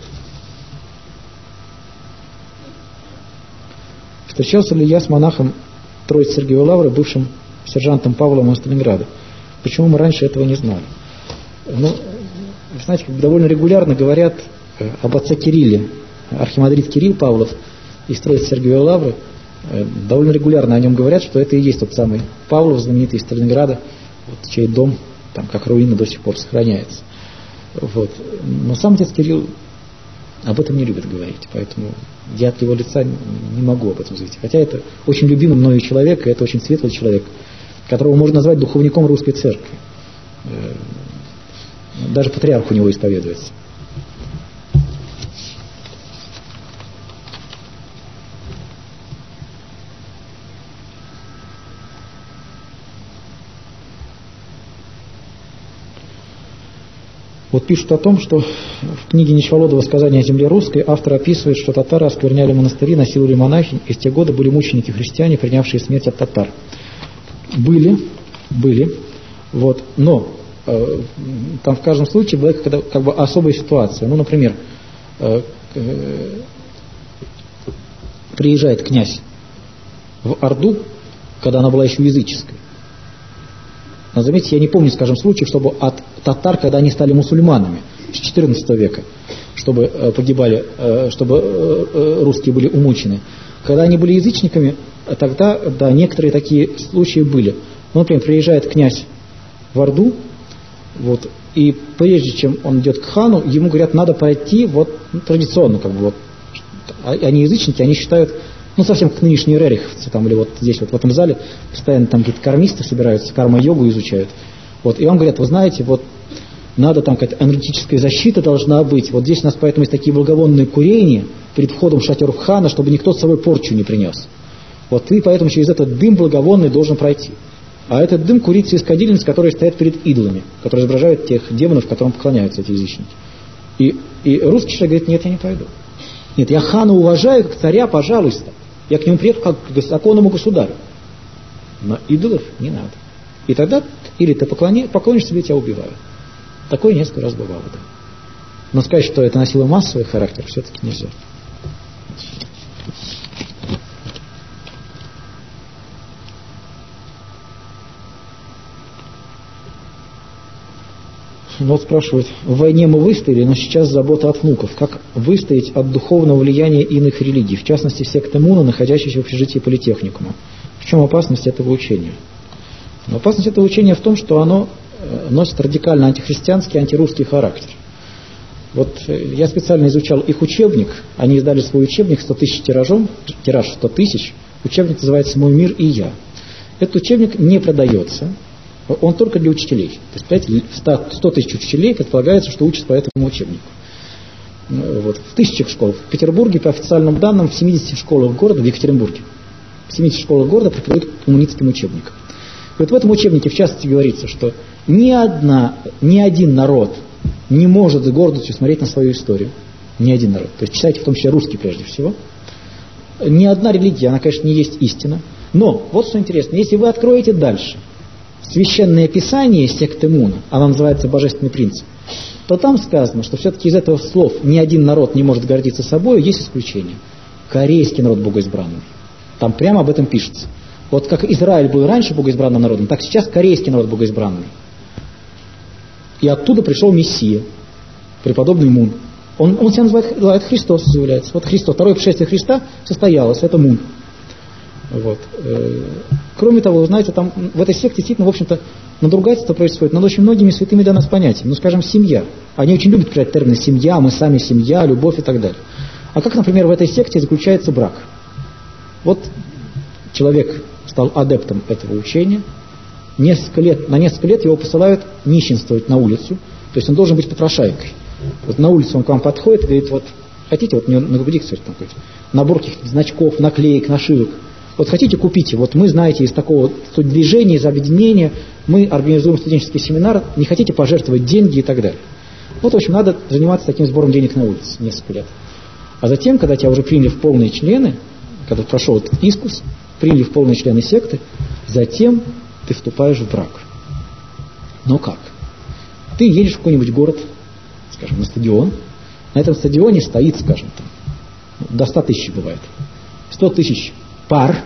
Встречался ли я с монахом Троицы Сергиевой Лавры, бывшим сержантом Павлом из Сталинграда? Почему мы раньше этого не знали? Ну, вы знаете, довольно регулярно говорят об отце Кирилле. Архимандрит Кирилл Павлов из Троицы Сергиевой Лавры, довольно регулярно о нем говорят, что это и есть тот самый Павлов, знаменитый из Сталинграда, вот, чей дом там как руина до сих пор сохраняется. Вот. Но сам отец Кирилл об этом не любит говорить, поэтому я от его лица не могу об этом заявить. Хотя это очень любимый мною человек, и это очень светлый человек, которого можно назвать духовником русской церкви. Даже патриарх у него исповедуется. Вот пишут о том, что в книге Нечволодова «Сказание о земле русской» автор описывает, что татары оскверняли монастыри, насиловали монахинь, и в те годы были мученики-христиане, принявшие смерть от татар. Были, вот, но там в каждом случае была как бы особая ситуация. Ну, например, приезжает князь в Орду, когда она была еще языческой. Но заметьте, я не помню, скажем, случаев, чтобы от татар, когда они стали мусульманами с XIV века, чтобы погибали, чтобы русские были умучены. Когда они были язычниками, тогда, да, некоторые такие случаи были. Ну, например, приезжает князь в Орду, вот, и прежде чем он идет к хану, ему говорят, надо пройти вот традиционно, как бы вот. Они язычники, они считают, ну, совсем как нынешние рериховцы, там, или вот здесь, вот в этом зале, постоянно там какие-то кармисты собираются, карма-йогу изучают. Вот, и вам говорят, вы знаете, вот, надо там какая-то энергетическая защита должна быть. Вот здесь у нас поэтому есть такие благовонные курения перед входом в шатер хана, чтобы никто с собой порчу не принес. Вот, и поэтому через этот дым благовонный должен пройти. А этот дым курится из кадильниц, которые стоят перед идолами, которые изображают тех демонов, которым поклоняются эти язычники. И русский человек говорит, нет, я не пойду. Нет, я хана уважаю как царя, пожалуйста. Я к нему приехал как к законному государю. Но идолов не надо. И тогда или ты поклонишься, или тебя убивают. Такое несколько раз бывало, да. Но сказать, что это носило массовый характер, все-таки нельзя. Вот спрашивают, в войне мы выстояли, но сейчас забота от внуков. Как выстоять от духовного влияния иных религий, в частности секты Муна, находящейся в общежитии политехникума? В чем опасность этого учения? Но опасность этого учения в том, что оно носит радикально антихристианский, антирусский характер. Вот я специально изучал их учебник, они издали свой учебник 100 тысяч тиражом, тираж 100 тысяч, учебник называется «Мой мир и я». Этот учебник не продается, он только для учителей. То есть, 100 тысяч учителей предполагается, что учатся по этому учебнику. Вот. В тысячах школ. В Петербурге, по официальным данным, в 70 школах города, в Екатеринбурге, в 70 школах города преподают коммунистским учебникам. И вот в этом учебнике, в частности, говорится, что ни один народ не может с гордостью смотреть на свою историю. Ни один народ. То есть читайте в том числе русский прежде всего. Ни одна религия, она, конечно, не есть истина. Но, вот что интересно, если вы откроете дальше Священное Писание секты Муна, она называется «Божественный принцип», то там сказано, что все-таки из этого слов ни один народ не может гордиться собой, есть исключение. Корейский народ богоизбранный. Там прямо об этом пишется. Вот как Израиль был раньше богоизбранным народом, так сейчас корейский народ богоизбранный. И оттуда пришел Мессия, преподобный Мун. Он себя называет Христос, заявляется. Вот Христос, второе пришествие Христа состоялось, это Мун. Вот. Кроме того, вы знаете, там в этой секте действительно, в общем-то, надругательство происходит над очень многими святыми для нас понятиями. Ну, скажем, семья. Они очень любят применять термины семья, мы сами семья, любовь и так далее. А как, например, в этой секте заключается брак? Вот человек стал адептом этого учения, на несколько лет его посылают нищенствовать на улицу, то есть он должен быть попрошайкой. Вот на улицу он к вам подходит и говорит, вот хотите, вот мне на груди, кстати, набор каких-то значков, наклеек, нашивок. Вот хотите, купите. Вот мы, знаете, из такого движения, из объединения, мы организуем студенческий семинар, не хотите пожертвовать деньги и так далее. Вот, в общем, надо заниматься таким сбором денег на улице несколько лет. А затем, когда тебя уже приняли в полные члены, когда прошел этот искус, приняли в полные члены секты, затем ты вступаешь в брак. Но как? Ты едешь в какой-нибудь город, скажем, на стадион, на этом стадионе стоит, скажем, там, до 100 тысяч бывает, 100 тысяч пар,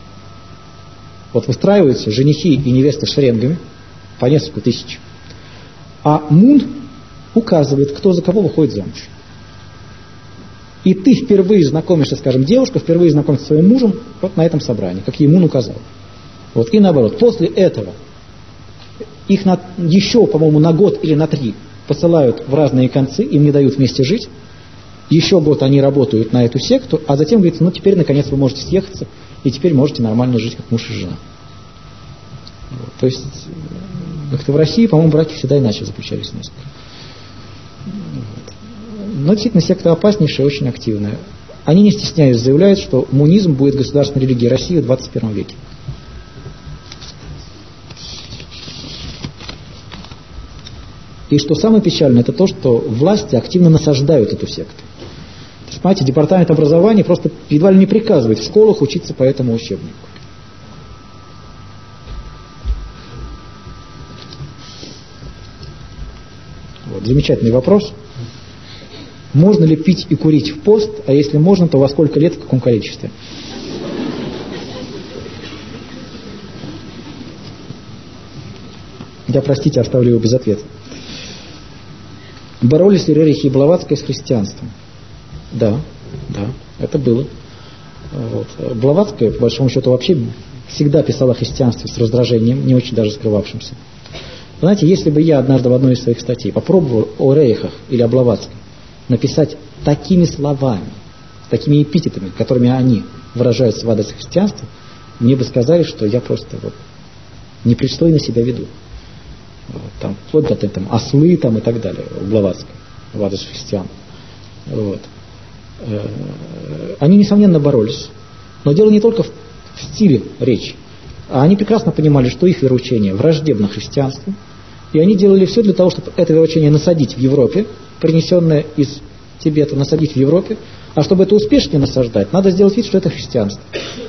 вот выстраиваются женихи и невесты шеренгами по несколько тысяч, а Мун указывает, кто за кого выходит замуж. И ты впервые знакомишься, скажем, девушка впервые знакомится с своим мужем вот на этом собрании, как ей Мун указал. Вот. И наоборот, после этого их еще, по-моему, на год или на 3 посылают в разные концы, им не дают вместе жить. Еще год они работают на эту секту, а затем говорится, ну теперь наконец вы можете съехаться, и теперь можете нормально жить, как муж и жена. Вот. То есть, как-то в России, по-моему, браки всегда иначе заключались у нас. Вот. Но действительно, секта опаснейшая, очень активная. Они, не стесняясь, заявляют, что мунизм будет государственной религией России в 21 веке. И что самое печальное, это то, что власти активно насаждают эту секту. То есть, понимаете, департамент образования просто едва ли не приказывает в школах учиться по этому учебнику. Вот, замечательный вопрос. Можно ли пить и курить в пост, а если можно, то во сколько лет, в каком количестве? Я, простите, оставлю его без ответа. Боролись ли Рерихи и Блаватская с христианством? Да, это было. Вот. Блаватская, по большому счету, вообще всегда писала о христианстве с раздражением, не очень даже скрывавшимся. Знаете, если бы я однажды в одной из своих статей попробовал о Рерихах или о Блаватской написать такими словами, такими эпитетами, которыми они выражаются в адрес христианства, мне бы сказали, что я просто непристойно себя веду. Там, вплоть до там, ослы там, и так далее, у Блаватской, в адрес христиан. Вот. Они, несомненно, боролись. Но дело не только в стиле речи. А они прекрасно понимали, что их вероучение враждебно христианству. И они делали все для того, чтобы это вероучение насадить в Европе, принесенное из Тибета, насадить в Европе, А чтобы это успешнее насаждать, надо сделать вид, что это христианство.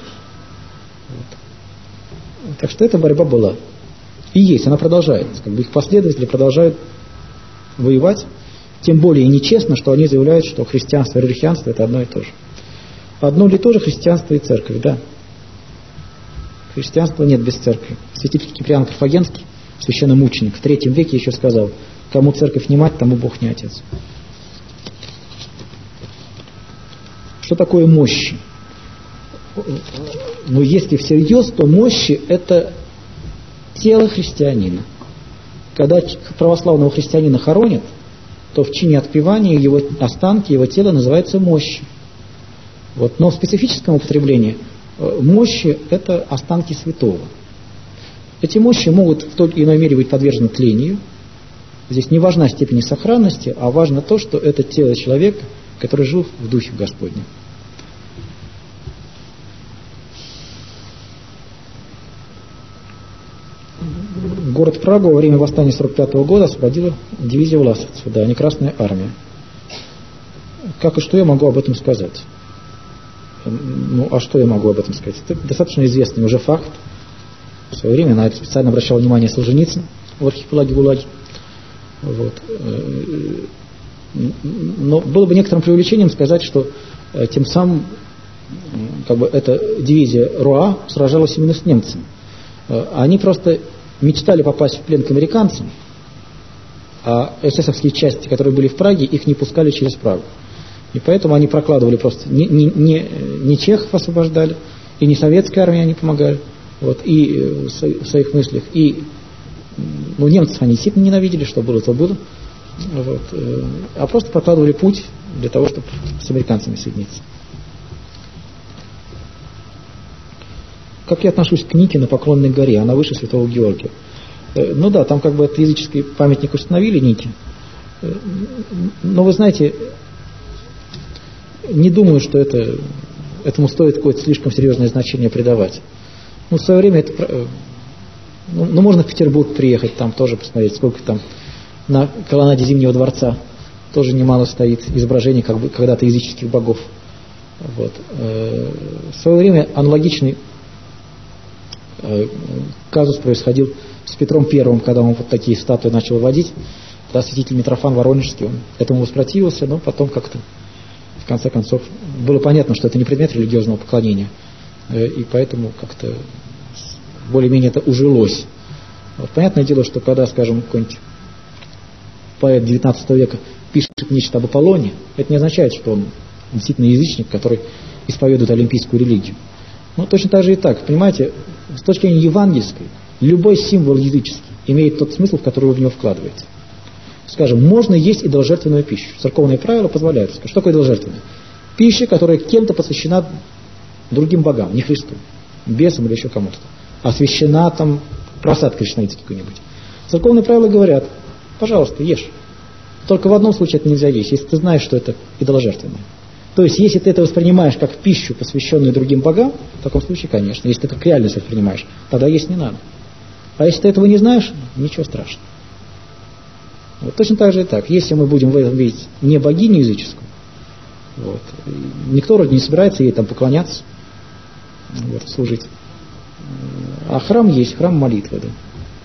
Вот. Так что эта борьба была. И есть, она продолжается. Как бы их последователи продолжают воевать. Тем более нечестно, что они заявляют, что христианство и религианство это одно и то же. Одно ли то же христианство и церковь, да. Христианства нет без церкви. Святитель Киприан Карфагенский, священномученик, в III веке еще сказал: кому церковь не мать, тому Бог не отец. Что такое мощи? Ну, если всерьез, то мощи – это тело христианина. Когда православного христианина хоронят, то в чине отпевания его останки, его тело называются мощи. Вот. Но в специфическом употреблении мощи – это останки святого. Эти мощи могут в той или иной мере быть подвержены тлению. Здесь не важна степень их сохранности, а важно то, что это тело человека, который жил в Духе Господнем. Город Прагу во время восстания 1945 года освободила дивизия власовцев, да, не Красная Армия. Как и что я могу об этом сказать? Ну, а что я могу об этом сказать? Это достаточно известный уже факт. В свое время на это специально обращал внимание Солженицын в архипелаге ГУЛАГи. Вот. Но было бы некоторым преувеличением сказать, что тем самым как бы эта дивизия РУА сражалась именно с немцами. Они просто мечтали попасть в плен к американцам, а эсэсовские части, которые были в Праге, их не пускали через Прагу. И поэтому они прокладывали просто, не чехов освобождали, и не советская армия они помогали, вот, и в своих мыслях, и ну, немцев они действительно ненавидели, что было, то было, вот, а просто прокладывали путь для того, чтобы с американцами соединиться. Как я отношусь к Нике на Поклонной горе, она выше Святого Георгия. Ну да, там как бы этот языческий памятник установили Нике. Но вы знаете, не думаю, что этому стоит какое-то слишком серьезное значение придавать. Ну, в свое время это... Ну, можно в Петербург приехать, там тоже посмотреть, сколько там на колоннаде Зимнего дворца тоже немало стоит изображений как бы когда-то языческих богов. Вот. В свое время аналогичный казус происходил с Петром I, когда он вот такие статуи начал вводить. Тогда святитель Митрофан Воронежский, он этому воспротивился, но потом как-то в конце концов было понятно, что это не предмет религиозного поклонения, и поэтому как-то более-менее это ужилось. Вот. Понятное дело, что когда, скажем, какой-нибудь поэт XIX века пишет нечто об Аполлоне, это не означает, что он действительно язычник, который исповедует олимпийскую религию. Ну, точно так же и так. Понимаете, с точки зрения евангельской, любой символ языческий имеет тот смысл, в который вы в него вкладываете. Скажем, можно есть идоложертвенную пищу. Церковные правила позволяют. Что такое идоложертвенная? Пища, которая кем-то посвящена другим богам, не Христу, бесам или еще кому-то. Освящена там просад кришнаитский какой-нибудь. Церковные правила говорят: пожалуйста, ешь. Только в одном случае это нельзя есть, если ты знаешь, что это идоложертвенное. То есть, если ты это воспринимаешь как пищу, посвященную другим богам, в таком случае, конечно. Если ты как реальность воспринимаешь, тогда есть не надо. А если ты этого не знаешь, ничего страшного. Вот, точно так же и так. Если мы будем в этом видеть не богиню языческую, вот, никто вроде не собирается ей там поклоняться, вот, служить. А храм есть, храм молитвы. Да.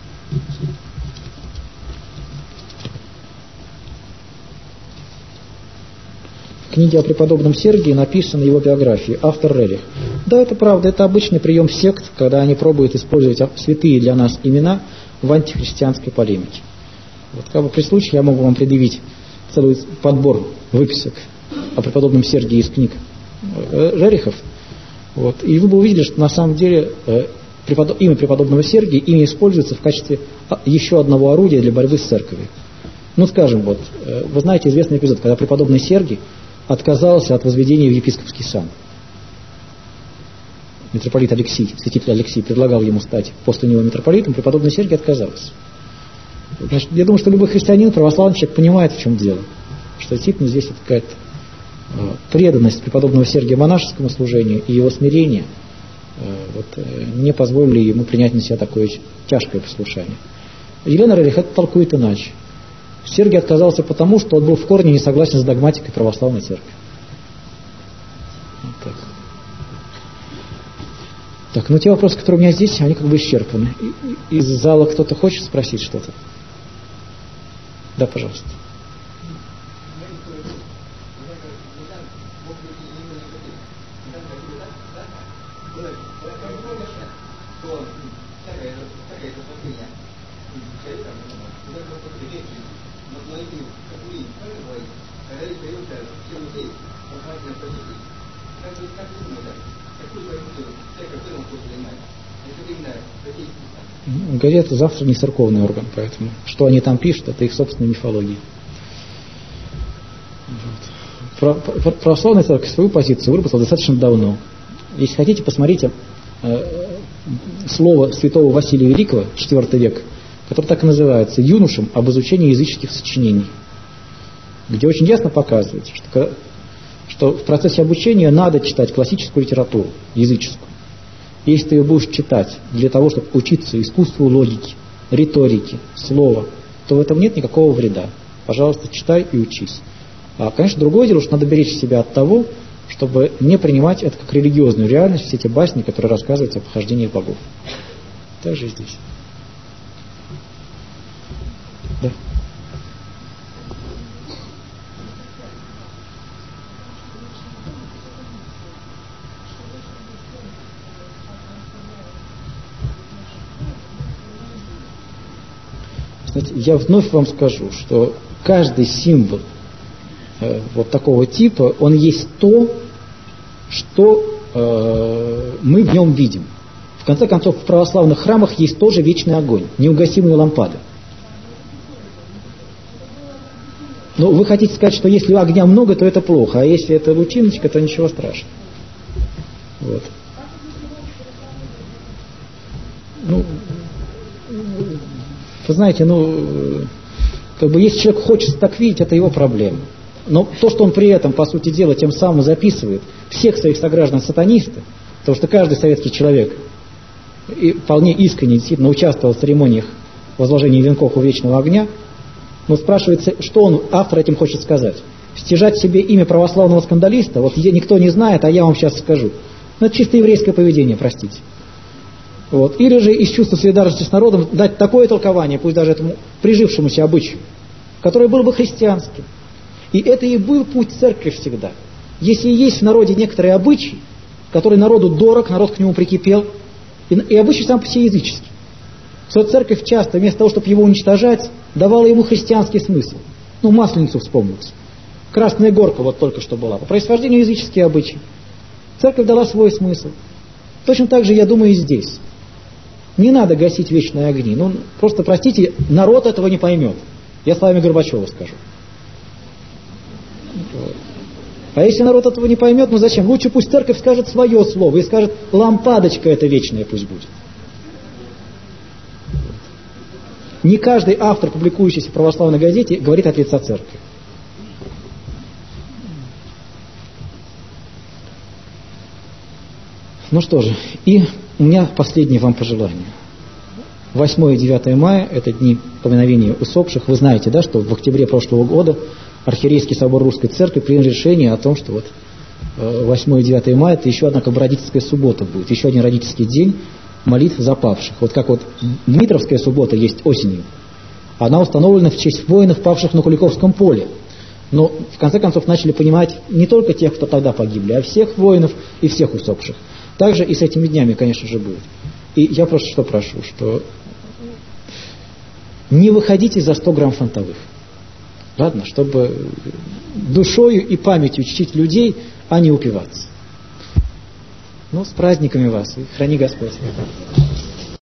В книге о преподобном Сергии написана его биография, автор Рерих. Да, это правда, это обычный прием сект, когда они пробуют использовать святые для нас имена в антихристианской полемике. Вот, как бы при случае я могу вам предъявить целый подбор выписок о преподобном Сергии из книг Рерихов. Вот, и вы бы увидели, что на самом деле имя преподобного Сергия имя используется в качестве еще одного орудия для борьбы с церковью. Ну, скажем, вот, вы знаете известный эпизод, когда преподобный Сергий отказался от возведения в епископский сан. Митрополит Алексий, святитель Алексий, предлагал ему стать после него митрополитом, преподобный Сергий отказался. Значит, я думаю, что любой христианин, православный человек понимает, в чем дело. Что действительно здесь какая-то преданность преподобного Сергия монашескому служению и его смирение не позволили ему принять на себя такое тяжкое послушание. Елена Рерих это толкует иначе. Сергий отказался потому, что он был в корне не согласен с догматикой православной церкви. Вот так. Так, ну те вопросы, которые у меня здесь, они как бы исчерпаны. Из зала кто-то хочет спросить что-то? Да, пожалуйста. Газета завтра не церковный орган, поэтому что они там пишут, это их собственная мифология. Вот. Православная церковь свою позицию выработала достаточно давно. Если хотите, посмотрите слово святого Василия Великого, IV век, которое так и называется «Юношам об изучении языческих сочинений», где очень ясно показывается, что в процессе обучения надо читать классическую литературу, языческую. Если ты ее будешь читать для того, чтобы учиться искусству логики, риторики, слова, то в этом нет никакого вреда. Пожалуйста, читай и учись. А, конечно, другое дело, что надо беречь себя от того, чтобы не принимать это как религиозную реальность, все эти басни, которые рассказываются о похождении богов. Так же и здесь. Да. Знаете, я вновь вам скажу, что каждый символ вот такого типа, он есть то, что мы в нем видим. В конце концов, в православных храмах есть тоже вечный огонь, неугасимые лампады. Но вы хотите сказать, что если огня много, то это плохо, а если это лучиночка, то ничего страшного. Вот. Ну, вы знаете, как бы если человек хочет так видеть, это его проблема. Но то, что он при этом, по сути дела, тем самым записывает всех своих сограждан сатанисты, потому что каждый советский человек и вполне искренне действительно участвовал в церемониях возложения венков у вечного огня, но спрашивается, что он, автор, этим хочет сказать. Стяжать себе имя православного скандалиста, вот никто не знает, а я вам сейчас скажу. Ну, это чисто еврейское поведение, простите. Вот. Или же из чувства солидарности с народом дать такое толкование, пусть даже этому прижившемуся обычаю, которое было бы христианским. И это и был путь церкви всегда. Если есть в народе некоторые обычаи, который народу дорог, народ к нему прикипел, и обычай сам по себе языческий, то церковь часто, вместо того, чтобы его уничтожать, давала ему христианский смысл. Ну, Масленицу вспомнилось. Красная горка вот только что была. По происхождению языческие обычаи. Церковь дала свой смысл. Точно так же, я думаю, и здесь. Не надо гасить вечные огни. Ну, просто, простите, народ этого не поймет. Я словами Горбачева скажу. А если народ этого не поймет, ну зачем? Лучше пусть церковь скажет свое слово и скажет, лампадочка эта вечная пусть будет. Не каждый автор, публикующийся в православной газете, говорит от лица церкви. Ну что же, и у меня последнее вам пожелание. 8 и 9 мая – это дни поминовения усопших. Вы знаете, да, что в октябре прошлого года Архиерейский собор Русской Церкви принял решение о том, что вот 8 и 9 мая – это еще одна как бы родительская суббота будет, еще один родительский день молитв за павших. Вот как вот Дмитровская суббота есть осенью, она установлена в честь воинов, павших на Куликовском поле. Но в конце концов начали понимать не только тех, кто тогда погибли, а всех воинов и всех усопших. Также и с этими днями, конечно же, будет. И я просто что прошу, что не выходите за 100 грамм фронтовых. Ладно, чтобы душою и памятью чтить людей, а не упиваться. Ну, с праздниками вас, и храни Господь.